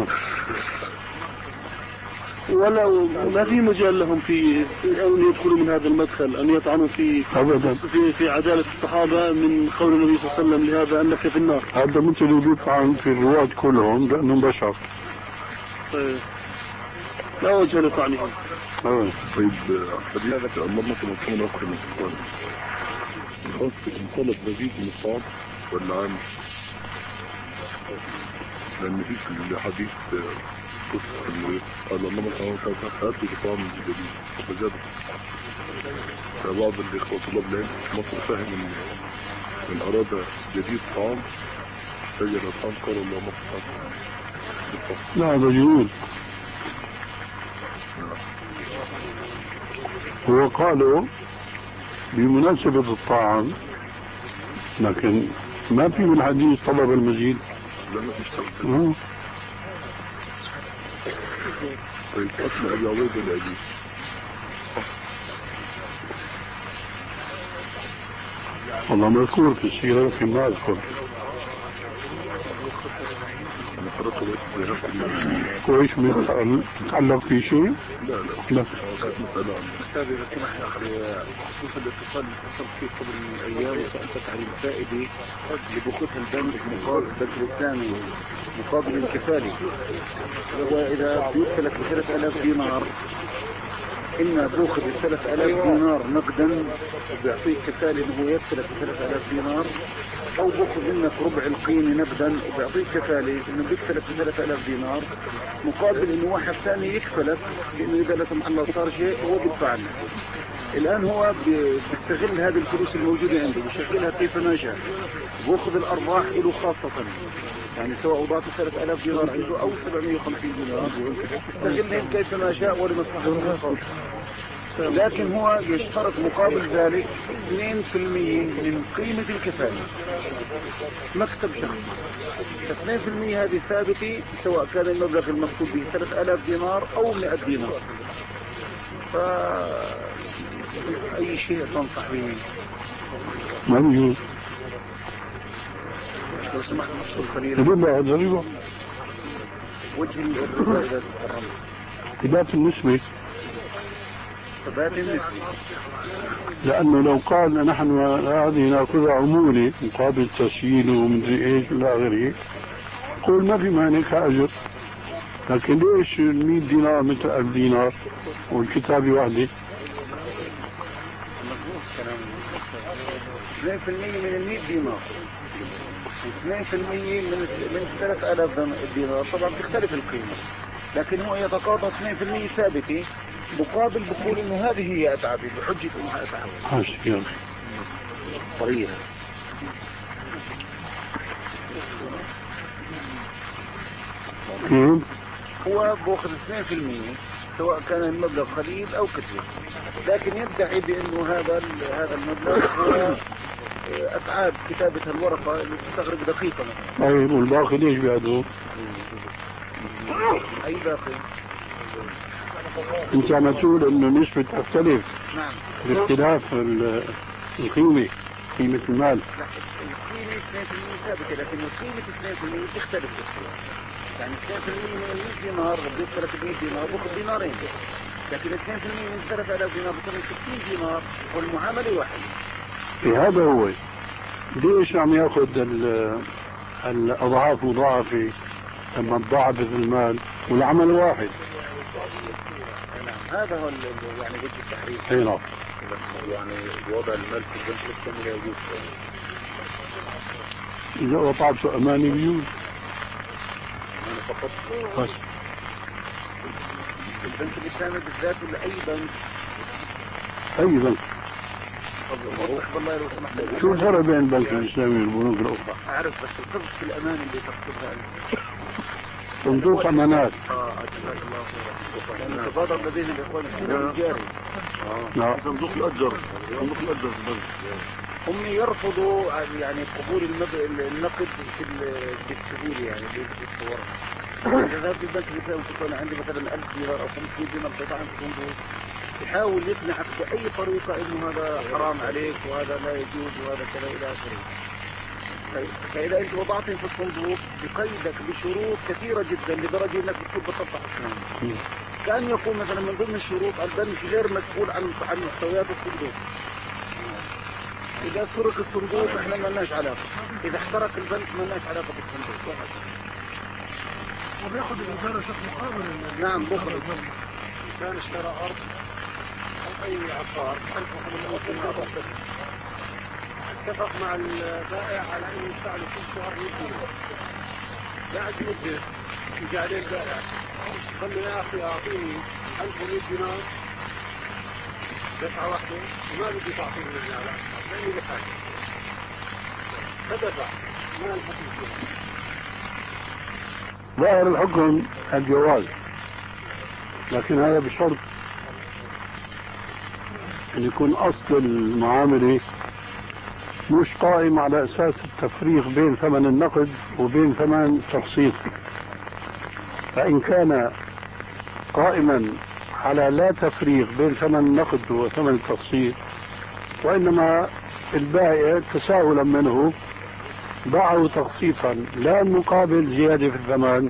ولا ما في مجال لهم في أن يدخلوا من هذا المدخل أن يطعنوا في أبدا في في عدالة الصحابة من قول النبي صلى الله عليه وسلم لهذا أنك في النار. هذا مثل اللي يطعن في الرواة كلهم لأنهم بشر. طيب لا وجه لطعنهم. طيب حديث اللهم صل وسلم أكثر من سؤال خاص بطلب مزيد من الطعام ولا عام؟ لأن في الحديث قصة إنه قال اللهم صل وسلم هاتوا بطعام جديد فزاد. فبعض الإخوة طلاب العلم في مصر فهم إن من أراد جديد طعام سجل الطعام قال اللهم صل وسلم. لا هذا جديد. هو قالوا بمناسبة الطعام لكن ما في من حديث طلب المزيد. لا ما فيش. طيب أسمع أبي عبيد الأبي والله مذكور في السيرة لكن ما أذكر. أنا قرأت وقت ذهبت كويس متعلق في شيء؟ لا لا لا كانت مسألة عن أستاذ إذا سمحت خصوصا الاتصال اللي اتصلت فيه قبل أيام وسألتك عن الفائدة اللي بأخذها البنك مقابل البنك الإسلامي مقابل الكفالة، وإذا بيدخلك بثلاث آلاف دينار إما تأخذ الثلاث آلاف دينار نقدا وبيعطيك كفالة إنه يدخلك بثلاث آلاف دينار، أو بأخذ منك ربع القيمة نقدا وبيعطيك كفالة إنه بيدخلك بثلاث آلاف دينار مقابل إنه واحد ثاني يكفلك إنه إذا لا سمح الله صار شيء هو بيدفع لك. الآن هو بيستغل هذه الفلوس الموجودة عنده بيشغلها كيف ما شاء، بأخذ الأرباح له خاصة، يعني سواء ضاعته ثلاث آلاف دينار عنده أو سبعمية وخمسين دينار يستغلهم كيف ما شاء ولمصلحته الخاصة. لكن هو يشترط مقابل ذلك اثنين بالمئة من قيمة الكفالة مكسب شخصي. اثنين بالمئة هذه ثابتة سواء كان المبلغ المكتوب به ثلاث آلاف دينار أو مئة دينار. فأي شيء تنصح به؟ ما بيجوز. لو سمحت نفسه قليلا ربا هذا ربا. وجه الربا إذا تكرم خلاف النسبة. ثبات نسبي. لأنه لو قال نحن هذه نأخذ عمولة مقابل تسجيل ومدري إيش إلى آخره، قول ما في مانع كأجر. لكن ليش مئة دينار مثل ألف دينار والكتابة واحدة؟ اثنين بالمئة من المئة دينار، اثنين بالمئة من من ثلاثة آلاف دينار، طبعا تختلف القيمة، لكن هو يتقاضى اثنين بالمئة ثابتة مقابل بقول انه هذه هي اتعابي بحجة انها اتعاب. ماشي يلا. طريقة. كيف؟ هو باخذ اثنين بالمئة سواء كان المبلغ قليل او كثير، لكن يدعي بانه هذا هذا المبلغ هو اتعاب كتابة الورقة اللي تستغرق دقيقة مثلا. طيب والباقي ليش بيعدوه؟ اي باقي؟ انت عم تقول انه النسبة تختلف. نعم. باختلاف القيمة، قيمة المال. لا القيمة اثنين بالمئة ثابتة، لكن القيمة اثنين بالمئة تختلف كثير. يعني اثنين بالمئة من المئة دينار بديك ثلاثمئة دينار باخذ دينارين، لكن اثنين بالمئة من ثلاثة آلاف دينار بصير ستين دينار والمعاملة واحدة. إيه هذا هو. ليش عم ياخذ الأضعاف مضاعفة لما تضاعف المال والعمل واحد؟ نعم هذا هو يعني وجه التحريم. اي نعم. يعني وضع المال في البنك الاسلامي لا يجوز. إذا وضعته أماني بيوز. أنا فقط. بس. البنك الإسلامي بالذات ولا أي بنك؟ أي بنك. والله لو سمحت. شو الفرق بين البنك الإسلامي والبنوك الأخرى؟ أعرف بس القصد في الأمان اللي تقصدها أنت. صندوق أمانات. آه جزاك الله خيرا. لأن تبادر لدينا الإخوان الصندوق الجاري. نعم. صندوق الأجر. صندوق الأجر. هم يرفضوا يعني قبول النقد في السهول يعني بالصور. إذا ذهبت البنك الإسلامي تقول عندي مثلا ألف دينار أو خمسمئة دينار قطعا في الصندوق، يحاول يقنعك بأي طريقة إنه هذا حرام عليك وهذا لا يجوز وهذا كذا إلى آخره. فإذا أنت وضعتهم في الصندوق بقيدك بشروط كثيرة جدا لدرجة أنك بتكون بتطبح الصندوق. كان يقول مثلا من ضمن الشروط البنك غير مسؤول عن عن محتويات الصندوق. إذا سرق الصندوق إحنا ما لناش علاقة، إذا احترق البنك ما لناش علاقة بالصندوق. وبياخذ الإدارة شخص مقابل. نعم بخرج. كان اشترى أرض أو أي عقار ألف وخمسمئة دينار، اتفق مع البائع على أن يدفع له كل شهر مئة دينار. بعد مدة جاء عليه البائع قال له يا أخي أعطيني ألف ومئة دينار دفعة واحدة وما بدي تعطيني الرجالة لأني بحاجة، فدفع ما الحكم فيها. ظاهر الحكم الجواز، لكن هذا بشرط أن يكون أصل المعاملة مش قائم على أساس التفريق بين ثمن النقد وبين ثمن التقسيط. فإن كان قائما على لا تفريق بين ثمن النقد وثمن التقسيط، وإنما البائع تساهلا منه باعه تقسيطا لا مقابل زيادة في الثمن.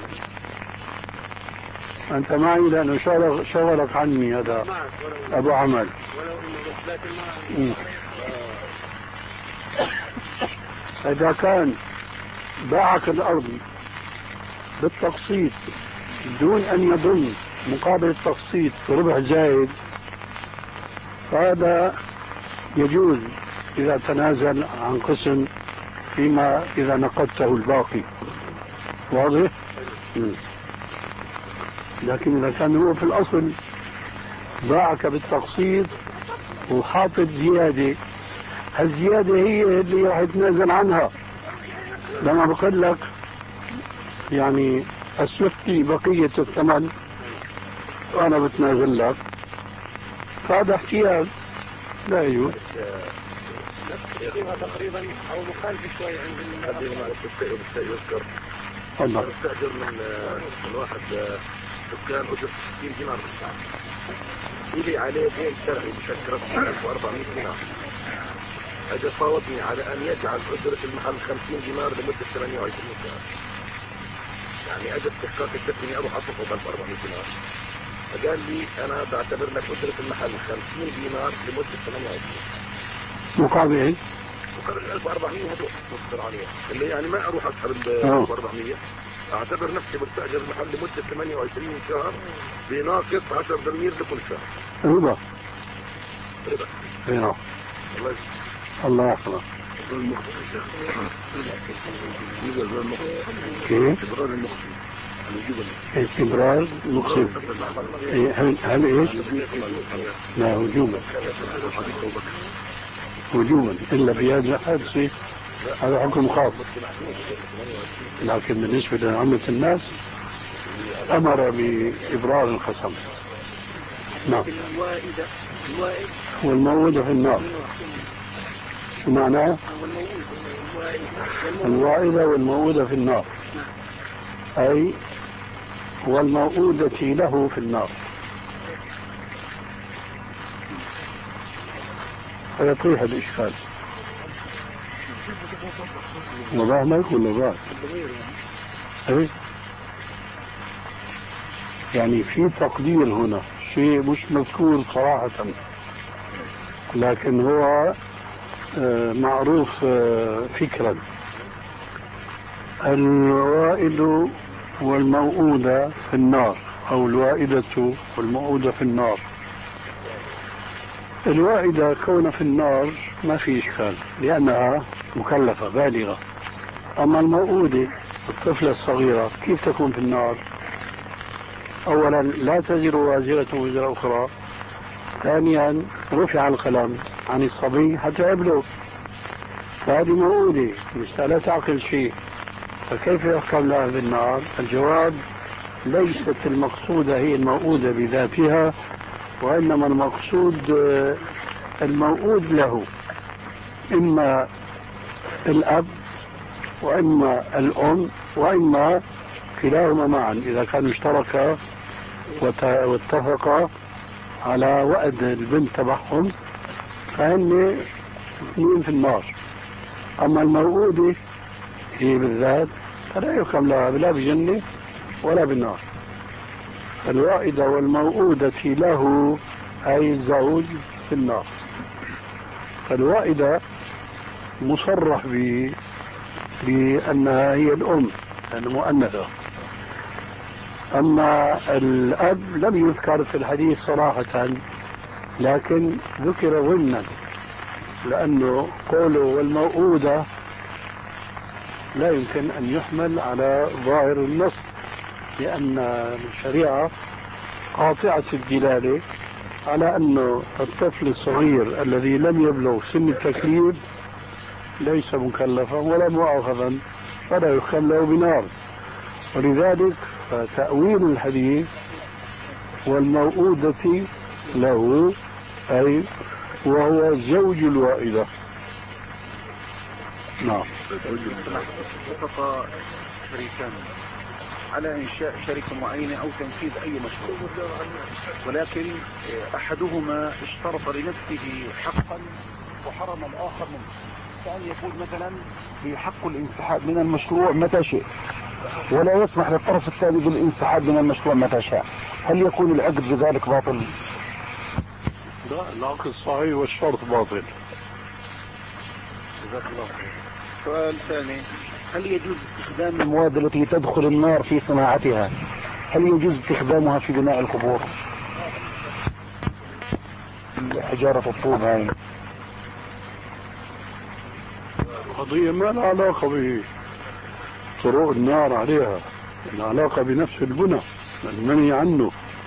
أنت معي لأنه شغلك عني هذا أبو عمل. إذا كان باعك الأرض بالتقسيط دون أن يضم مقابل التقسيط ربح زائد، فهذا يجوز إذا تنازل عن قسم فيما إذا نقدته الباقي. واضح؟ م. لكن إذا كان هو في الأصل باعك بالتقسيط وحاطط زيادة، هالزيادة هي اللي راح يتنازل عنها. لما بقول لك يعني أسلفتي بقية الثمن وأنا بتنازل لك، فهذا احتياج لا يجوز. تقريبا أو مخالف شوي عند يذكر تفضل. استأجر من من واحد دكان أجر ستين دينار بالساعة، يلي عليه دين شرعي بشكل رسمي ألف وأربعمئة دينار. أجل فاوضني على أن يجعل أجرة المحل خمسين دينار لمدة ثمانية وعشرين ساعة. يعني أجل استحقاق الدفن أروح أطلقه ب ألف وأربعمئة دينار. فقال لي انا بعتبر لك اجره المحل خمسين دينار لمده ثمانية وعشرين. مقابل ايه؟ مقابل ألف وأربعمية تصبر عليها، اللي يعني ما اروح اسحب ال ألف وأربعمية، اعتبر نفسي بستاجر المحل لمده ثمانية وعشرين شهر بناقص عشرة دنانير لكل شهر. ربا. ربا. اي نعم. الله يسلمك. الله يحفظك. كيف؟ استمرار مقصد. هل هل ايش؟ لا وجوبا. وجوبا الا بهذا الحادث هذا حكم خاص. لكن بالنسبه لعامه الناس امر بابرار القسم. نعم. والموءودة في النار. شو معناه؟ الوائدة والموءودة في النار، أي والموءودة له في النار. فيطيح الإشكال. وضع ما يكون وضع أي يعني في تقدير هنا شيء مش مذكور صراحة، لكن هو معروف فكرا. الوائد والموءودة في النار، أو الوائدة والموءودة في النار. الوائدة كون في النار ما في إشكال لأنها مكلفة بالغة. أما الموءودة الطفلة الصغيرة كيف تكون في النار؟ أولا لا تزر وازرة وزر أخرى، ثانيا رفع القلم عن الصبي حتى يبلغ، فهذه موءودة مش لا تعقل شيء، فكيف يحكم لها بالنار؟ الجواب ليست المقصودة هي الموءودة بذاتها، وإنما المقصود الموءود له، إما الأب وإما الأم وإما كلاهما معا إذا كانوا اشتركا واتفقا على وأد البنت تبعهم فهن اثنين في النار. أما الموءودة هي بالذات فلا يحكم لها لا بجنة ولا بالنار. الوائدة والموءودة له أي الزوج في النار. فالوائدة مصرح ب بأنها هي الأم لأنها مؤنثة. أما الأب لم يذكر في الحديث صراحة، لكن ذكر ضمنا، لأنه قوله والموءودة لا يمكن أن يحمل على ظاهر النص، لأن الشريعة قاطعة الدلالة على أنه الطفل الصغير الذي لم يبلغ سن التكليف ليس مكلفا ولا مؤاخذا فلا يحكم له بنار. ولذلك فتأويل الحديث والموءودة له أي وهو زوج الوائدة. نعم. اتفق شريكان على إنشاء شركة معينة أو تنفيذ أي مشروع، ولكن أحدهما اشترط لنفسه حقا وحرم الآخر منه، كأن يقول مثلا بحق الانسحاب من المشروع متى شاء ولا يسمح للطرف الثاني بالانسحاب من المشروع متى شاء، هل يكون العقد بذلك باطل؟ لا، العقد صحيح والشرط باطل. جزاك الله خير. سؤال ثاني، هل يجوز استخدام المواد التي تدخل النار في صناعتها، هل يجوز استخدامها في بناء القبور؟ حجارة الطوب هاي قضية ما لها علاقة بطرق النار عليها، العلاقة بنفس البنى المنهي عنه.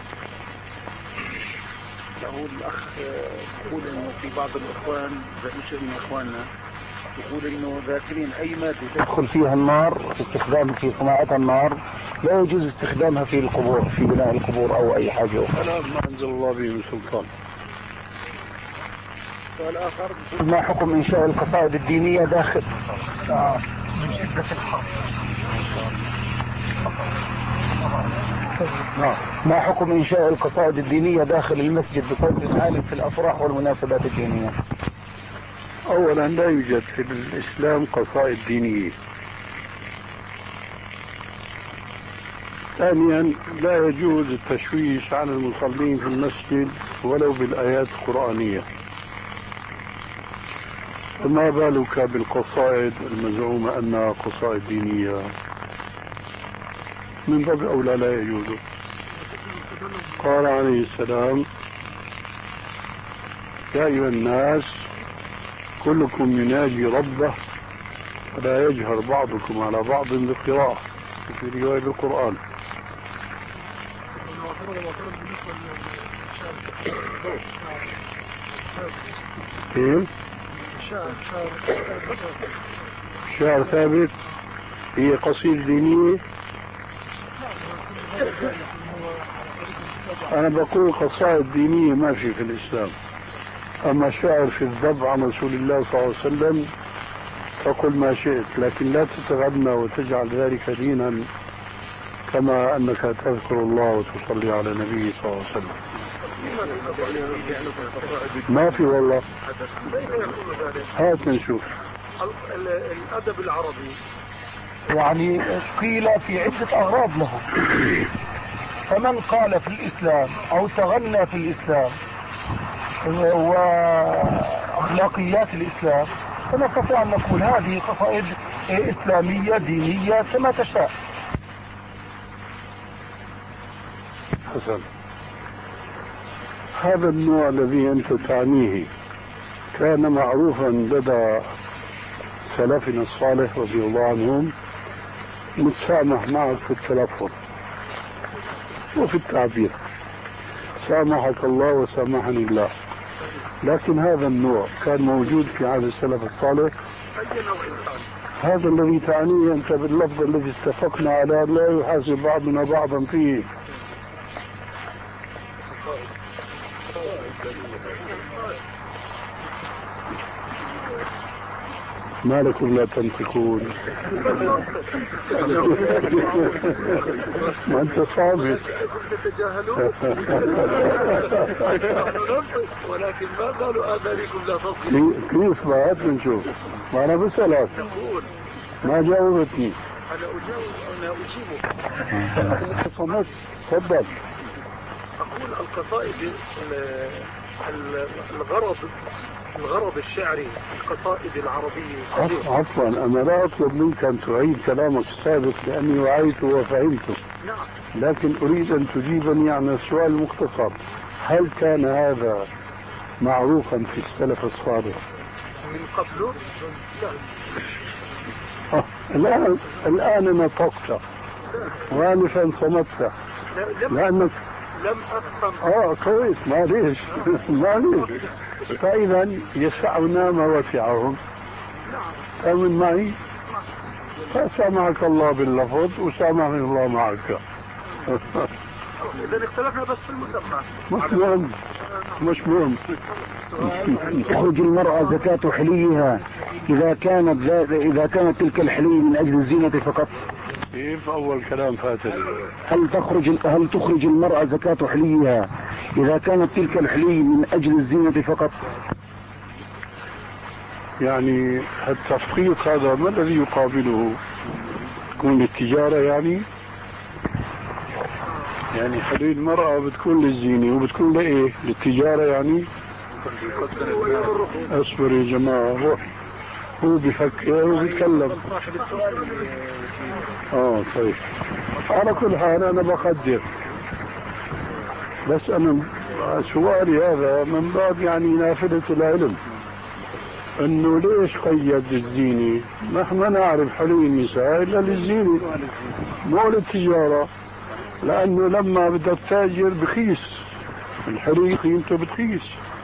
يقول الأخ يقول إنه في بعض الإخوان مش من إخواننا يقول إنه ذاكرين أي مادة تدخل فيها النار في استخدام في صناعتها النار لا يجوز استخدامها في القبور في بناء القبور أو أي حاجة أخرى. أنا ما أنزل الله به من سلطان. والآخر ما حكم إنشاء القصائد الدينية داخل آه. من شدة الحر ما حكم إنشاء القصائد الدينية داخل المسجد بصوت عال في الأفراح والمناسبات الدينية؟ أولا لا يوجد في الإسلام قصائد دينية، ثانيا لا يجوز التشويش على المصلين في المسجد ولو بالآيات القرآنية، فما بالك بالقصائد المزعومة أنها قصائد دينية؟ من باب أولى لا يجوز. قال عليه السلام: يا أيها الناس كلكم يناجي ربه فلا يجهر بعضكم على بعض بالقراءة، في رواية القرآن. كيف؟ شعر ثابت هي قصيدة دينية. أنا بقول قصائد دينية ما في في الإسلام، أما شعر في الذب عن رسول الله صلى الله عليه وسلم فقل ما شئت، لكن لا تتغنى وتجعل ذلك دينا كما أنك تذكر الله وتصلي على النبي صلى الله عليه وسلم. ما في والله. هات نشوف. الأدب العربي يعني قيل في عدة أغراض له، فمن قال في الإسلام أو تغنى في الإسلام وأخلاقيات الإسلام فنستطيع أن نقول هذه قصائد إسلامية دينية كما تشاء. حسن، هذا النوع الذي أنت تعنيه كان معروفا لدى سلفنا الصالح رضي الله عنهم، متسامح معك في التلفظ وفي التعبير، سامحك الله وسامحني الله. لكن هذا النوع كان موجود في عهد السلف الصالح، هذا الذي تعنيه أنت باللفظ الذي اتفقنا على لا يحاسب بعضنا بعضا فيه. ما لكم لا تنطقون؟ ما أنت صابر. ولكن ما قالوا آذانكم لا تصغروا. كيف ما هات نشوف؟ ما أنا بسألك ما جاوبتني. أنا أجاوب أنا أجيبك. صمت. تفضل. أقول القصائد الغرض الغرض الشعري القصائد العربية. عفوا أنا لا أطلب منك أن تعيد كلامك السابق لأني وعيته وفهمته. نعم. لكن أريد أن تجيبني عن السؤال المختصر: هل كان هذا معروفا في السلف الصالح من قبله؟ لا. آه. الآن الآن نطقت غالفا صمت لأنك لم أفهم. اه كويس، معليش معليش. فإذا يسعنا ما وسعهم. آمن معي؟ فسامحك الله باللفظ وسامحني الله معك. إذا اختلفنا بس في المسمى. مش مهم مش مهم. تخرج المرأة زكاة حليها إذا كانت إذا كانت تلك الحلي من أجل الزينة فقط. كيف أول كلام فاتني؟ هل تخرج هل تخرج المرأة زكاة حليها إذا كانت تلك الحلي من أجل الزينة فقط؟ يعني التفقيق هذا ما الذي يقابله؟ تكون للتجارة يعني؟ يعني حلي المرأة بتكون للزينة وبتكون لإيه؟ للتجارة يعني؟ أصبر يا جماعة، هو هو بيفكر وبيتكلم. اه طيب، على كل حال انا بقدر، بس انا سؤالي هذا من باب يعني نافذة العلم، انه ليش قيد الزينة؟ نحن نعرف حلي النساء الا للزينة مو للتجارة، لانه لما بدك تاجر بخيس، الحلي قيمته بتخيس.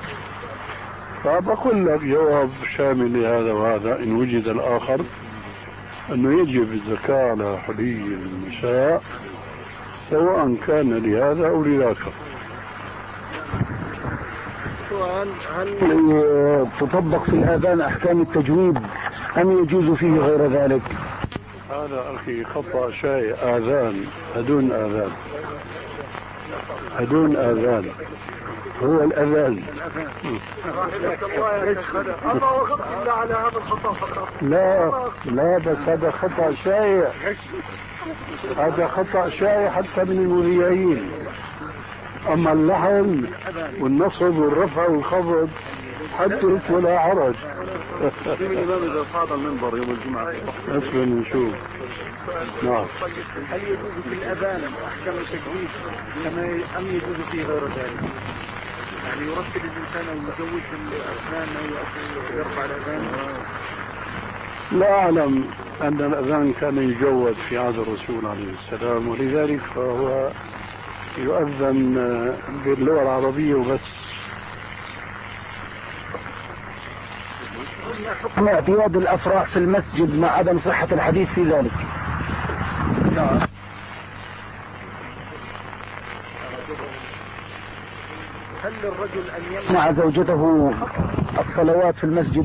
فبقول لك جواب شامل لهذا وهذا إن وجد الآخر، أنه يجب الزكاة على حلي النساء سواء كان لهذا أو لذاك. سؤال: هل تطبق في الآذان أحكام التجويد أم يجوز فيه غير ذلك؟ هذا أخي خطأ شائع، آذان بدون آذان. هدون آذان، هو الأذان. لا لا بس هذا خطأ شائع، هذا خطأ شائع حتى من المذيعين. أما اللحن والنصب والرفع والخفض حدث ولا حرج. الإمام إذا صعد المنبر يوم الجمعة أسفل نشوف. نعم. هل يجوز في الأذان أحكام التجويد كما أم يجوز في غير ذلك؟ يعني يرتب الإنسان أو يجوز الأذان أو يرفع الأذان؟ لا أعلم أن الأذان كان يجود في عهد الرسول عليه السلام، ولذلك فهو يؤذن باللغة العربية وبس. حكم اعتياد الأفراح في المسجد مع عدم صحة الحديث في ذلك. هل للرجل أن يمنع زوجته الصلوات في المسجد؟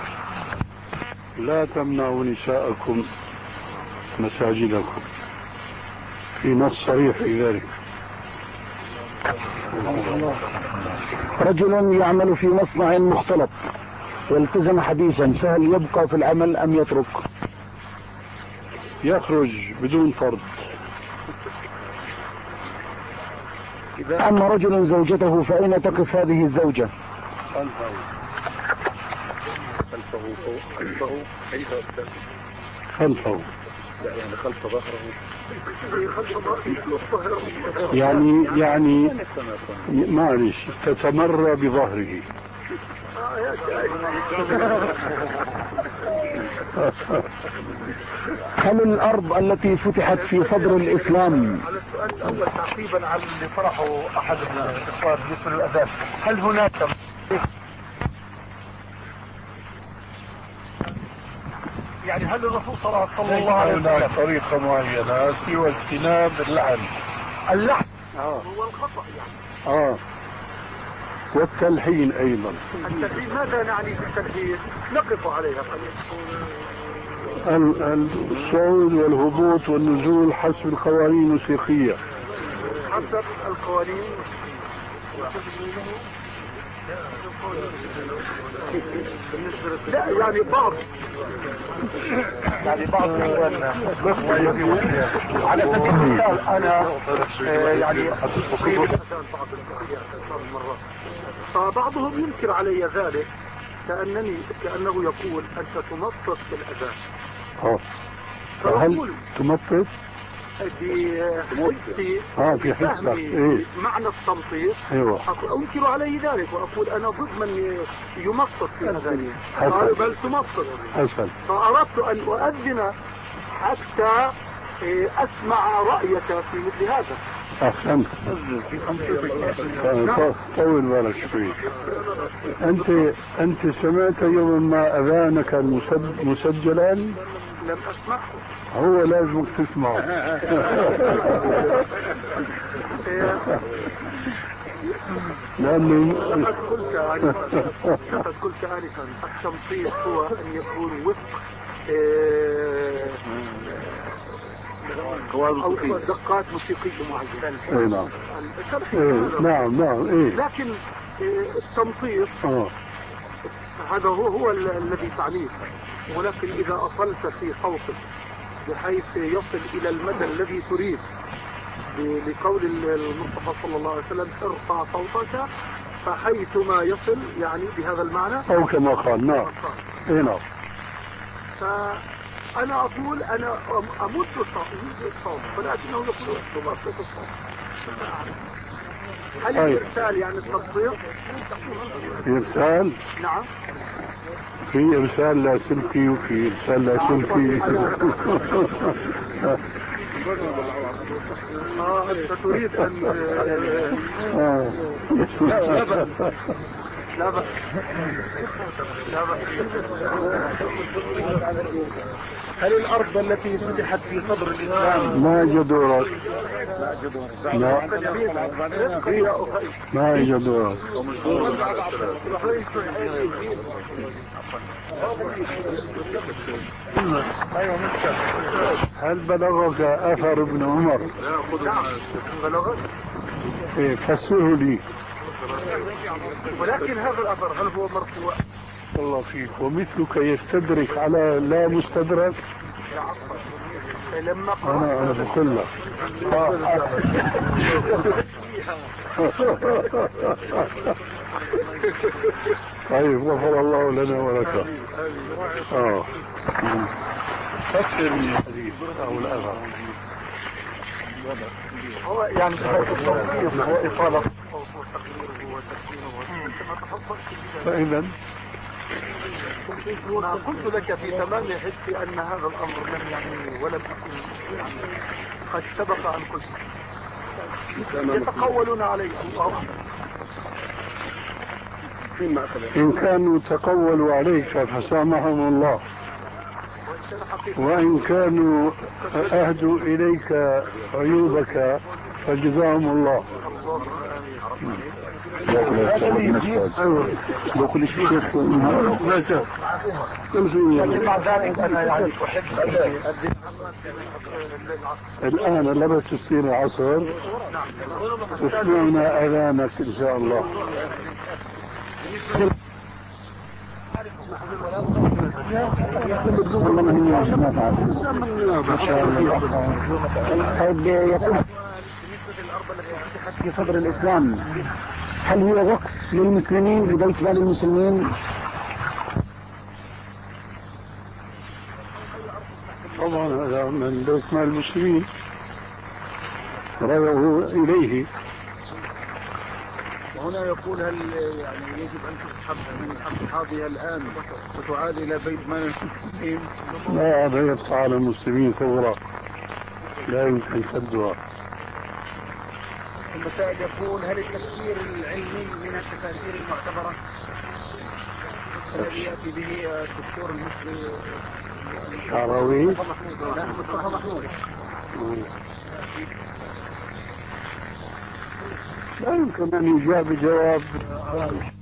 لا تمنعوا نساءكم مساجدكم، في نص صريح في ذلك. رجل يعمل في مصنع مختلط والتزم حديثا، فهل يبقى في العمل أم يترك؟ يخرج بدون فرض. أما رجل زوجته فأين تقف هذه الزوجة؟ خلفه. خلفه فوق خلفه كيف أستاذ؟ خلفه يعني خلف ظهره يعني يعني معلش تتمر بظهره. هل الأرض التي فتحت في صدر الإسلام؟ على السؤال الأول تعقيبا على اللي طرحه أحد الإخوان بالنسبة للأذان، هل هناك يعني هل الرسول صلى الله عليه وسلم هناك طريقة معينة سوى اجتناب اللعن؟ اللحن آه. هو الخطأ يعني. آه. والتلحين أيضا. التلحين ماذا نعني بالتلحين؟ نقف عليها الصعود والهبوط والنزول حسب القوانين الموسيقية، حسب القوانين. لا يعني بعض يعني بعض الاخوان على سبيل المثال انا يعني اقيم الاذان بعض المرات، فبعضهم ينكر علي ذلك كانني كانه يقول انت تمطط بالاذان. اه فهل تمطط؟ بحسي اه في حسك ايه معنى التمطيط. ايوه انكر عليه ذلك واقول انا ضد من يمطط في اذانه، قالوا بل تمطط. حسن. فاردت ان اؤذن حتى اسمع رايك في مثل هذا. احسنت. طول بالك شوي. انت انت سمعت يوم ما اذانك مسجلا؟ لم اسمعه. هو لازمك تسمعه. لأنه لقد قلت آنفا لقد قلت آنفا التمطيط هو أن يكون وفق أو دقات موسيقية معينة. إيه نعم. إيه نعم نعم إيه. لكن التمطيط هذا هو هو الذي تعنيه، ولكن إذا أصلت في صوتك بحيث يصل إلى المدى الذي تريد لقول المصطفى صلى الله عليه وسلم ارفع صوتك فحيثما يصل، يعني بهذا المعنى أو كما قال. نعم إيه نعم. فأنا أقول أنا أمد الصوت ولكنه يقول تبسط الصوت. هل الإرسال يعني التبسيط؟ إرسال؟ نعم. في إرسال لاسلكي وفي إرسال لاسلكي. اه انت تريد ان لا بأس لا بأس لا بأس. هل الارض التي فتحت في صدر الاسلام ما جدورك؟ لا ما جدورك. هل بلغك اثر ابن عمر؟ نعم بلغك. إيه، فسره لي. ولكن هذا الأثر هل هو مرفوع؟ الله فيك، ومثلك يستدرك على لا مستدرك. لما أنا أنا بقول لك. طيب غفر الله لنا ولك. اه فسر لي الحديث أو الأثر. هو يعني التوصيف وإطالة فإذا قلت لك في تمام حسي أن هذا الأمر لم يعني ولم أكن يعني قد سبق أن قلت يتقولون علي الله أعلم. إن كانوا تقولوا عليك فسامحهم الله، وإن كانوا أهدوا إليك عيوبك فجزاهم الله. لو كل شيء شيخ كل شيء لكن مع ذلك أنا يعني أحب الآن لبس السير عصر، تسمعنا أذانك إن شاء الله. ما شاء الله. طيب يقول في صدر الإسلام هل هي وقف للمسلمين لبيت مال المسلمين؟ طبعا هذا من بيت مال المسلمين رجعوا إليه. وهنا يقول هل يعني يجب أن تسحب من أصحابها الآن وتعاد إلى بيت مال المسلمين؟ لا، هذا يبقى على المسلمين ثورة لا يمكن سدها. المسائل يقول هل التفسير العلمي من التفاسير المعتبرة الذي يأتي به الدكتور المصري شعراوي؟ لا مصطفى محمود لا يمكن أن يجاب جواب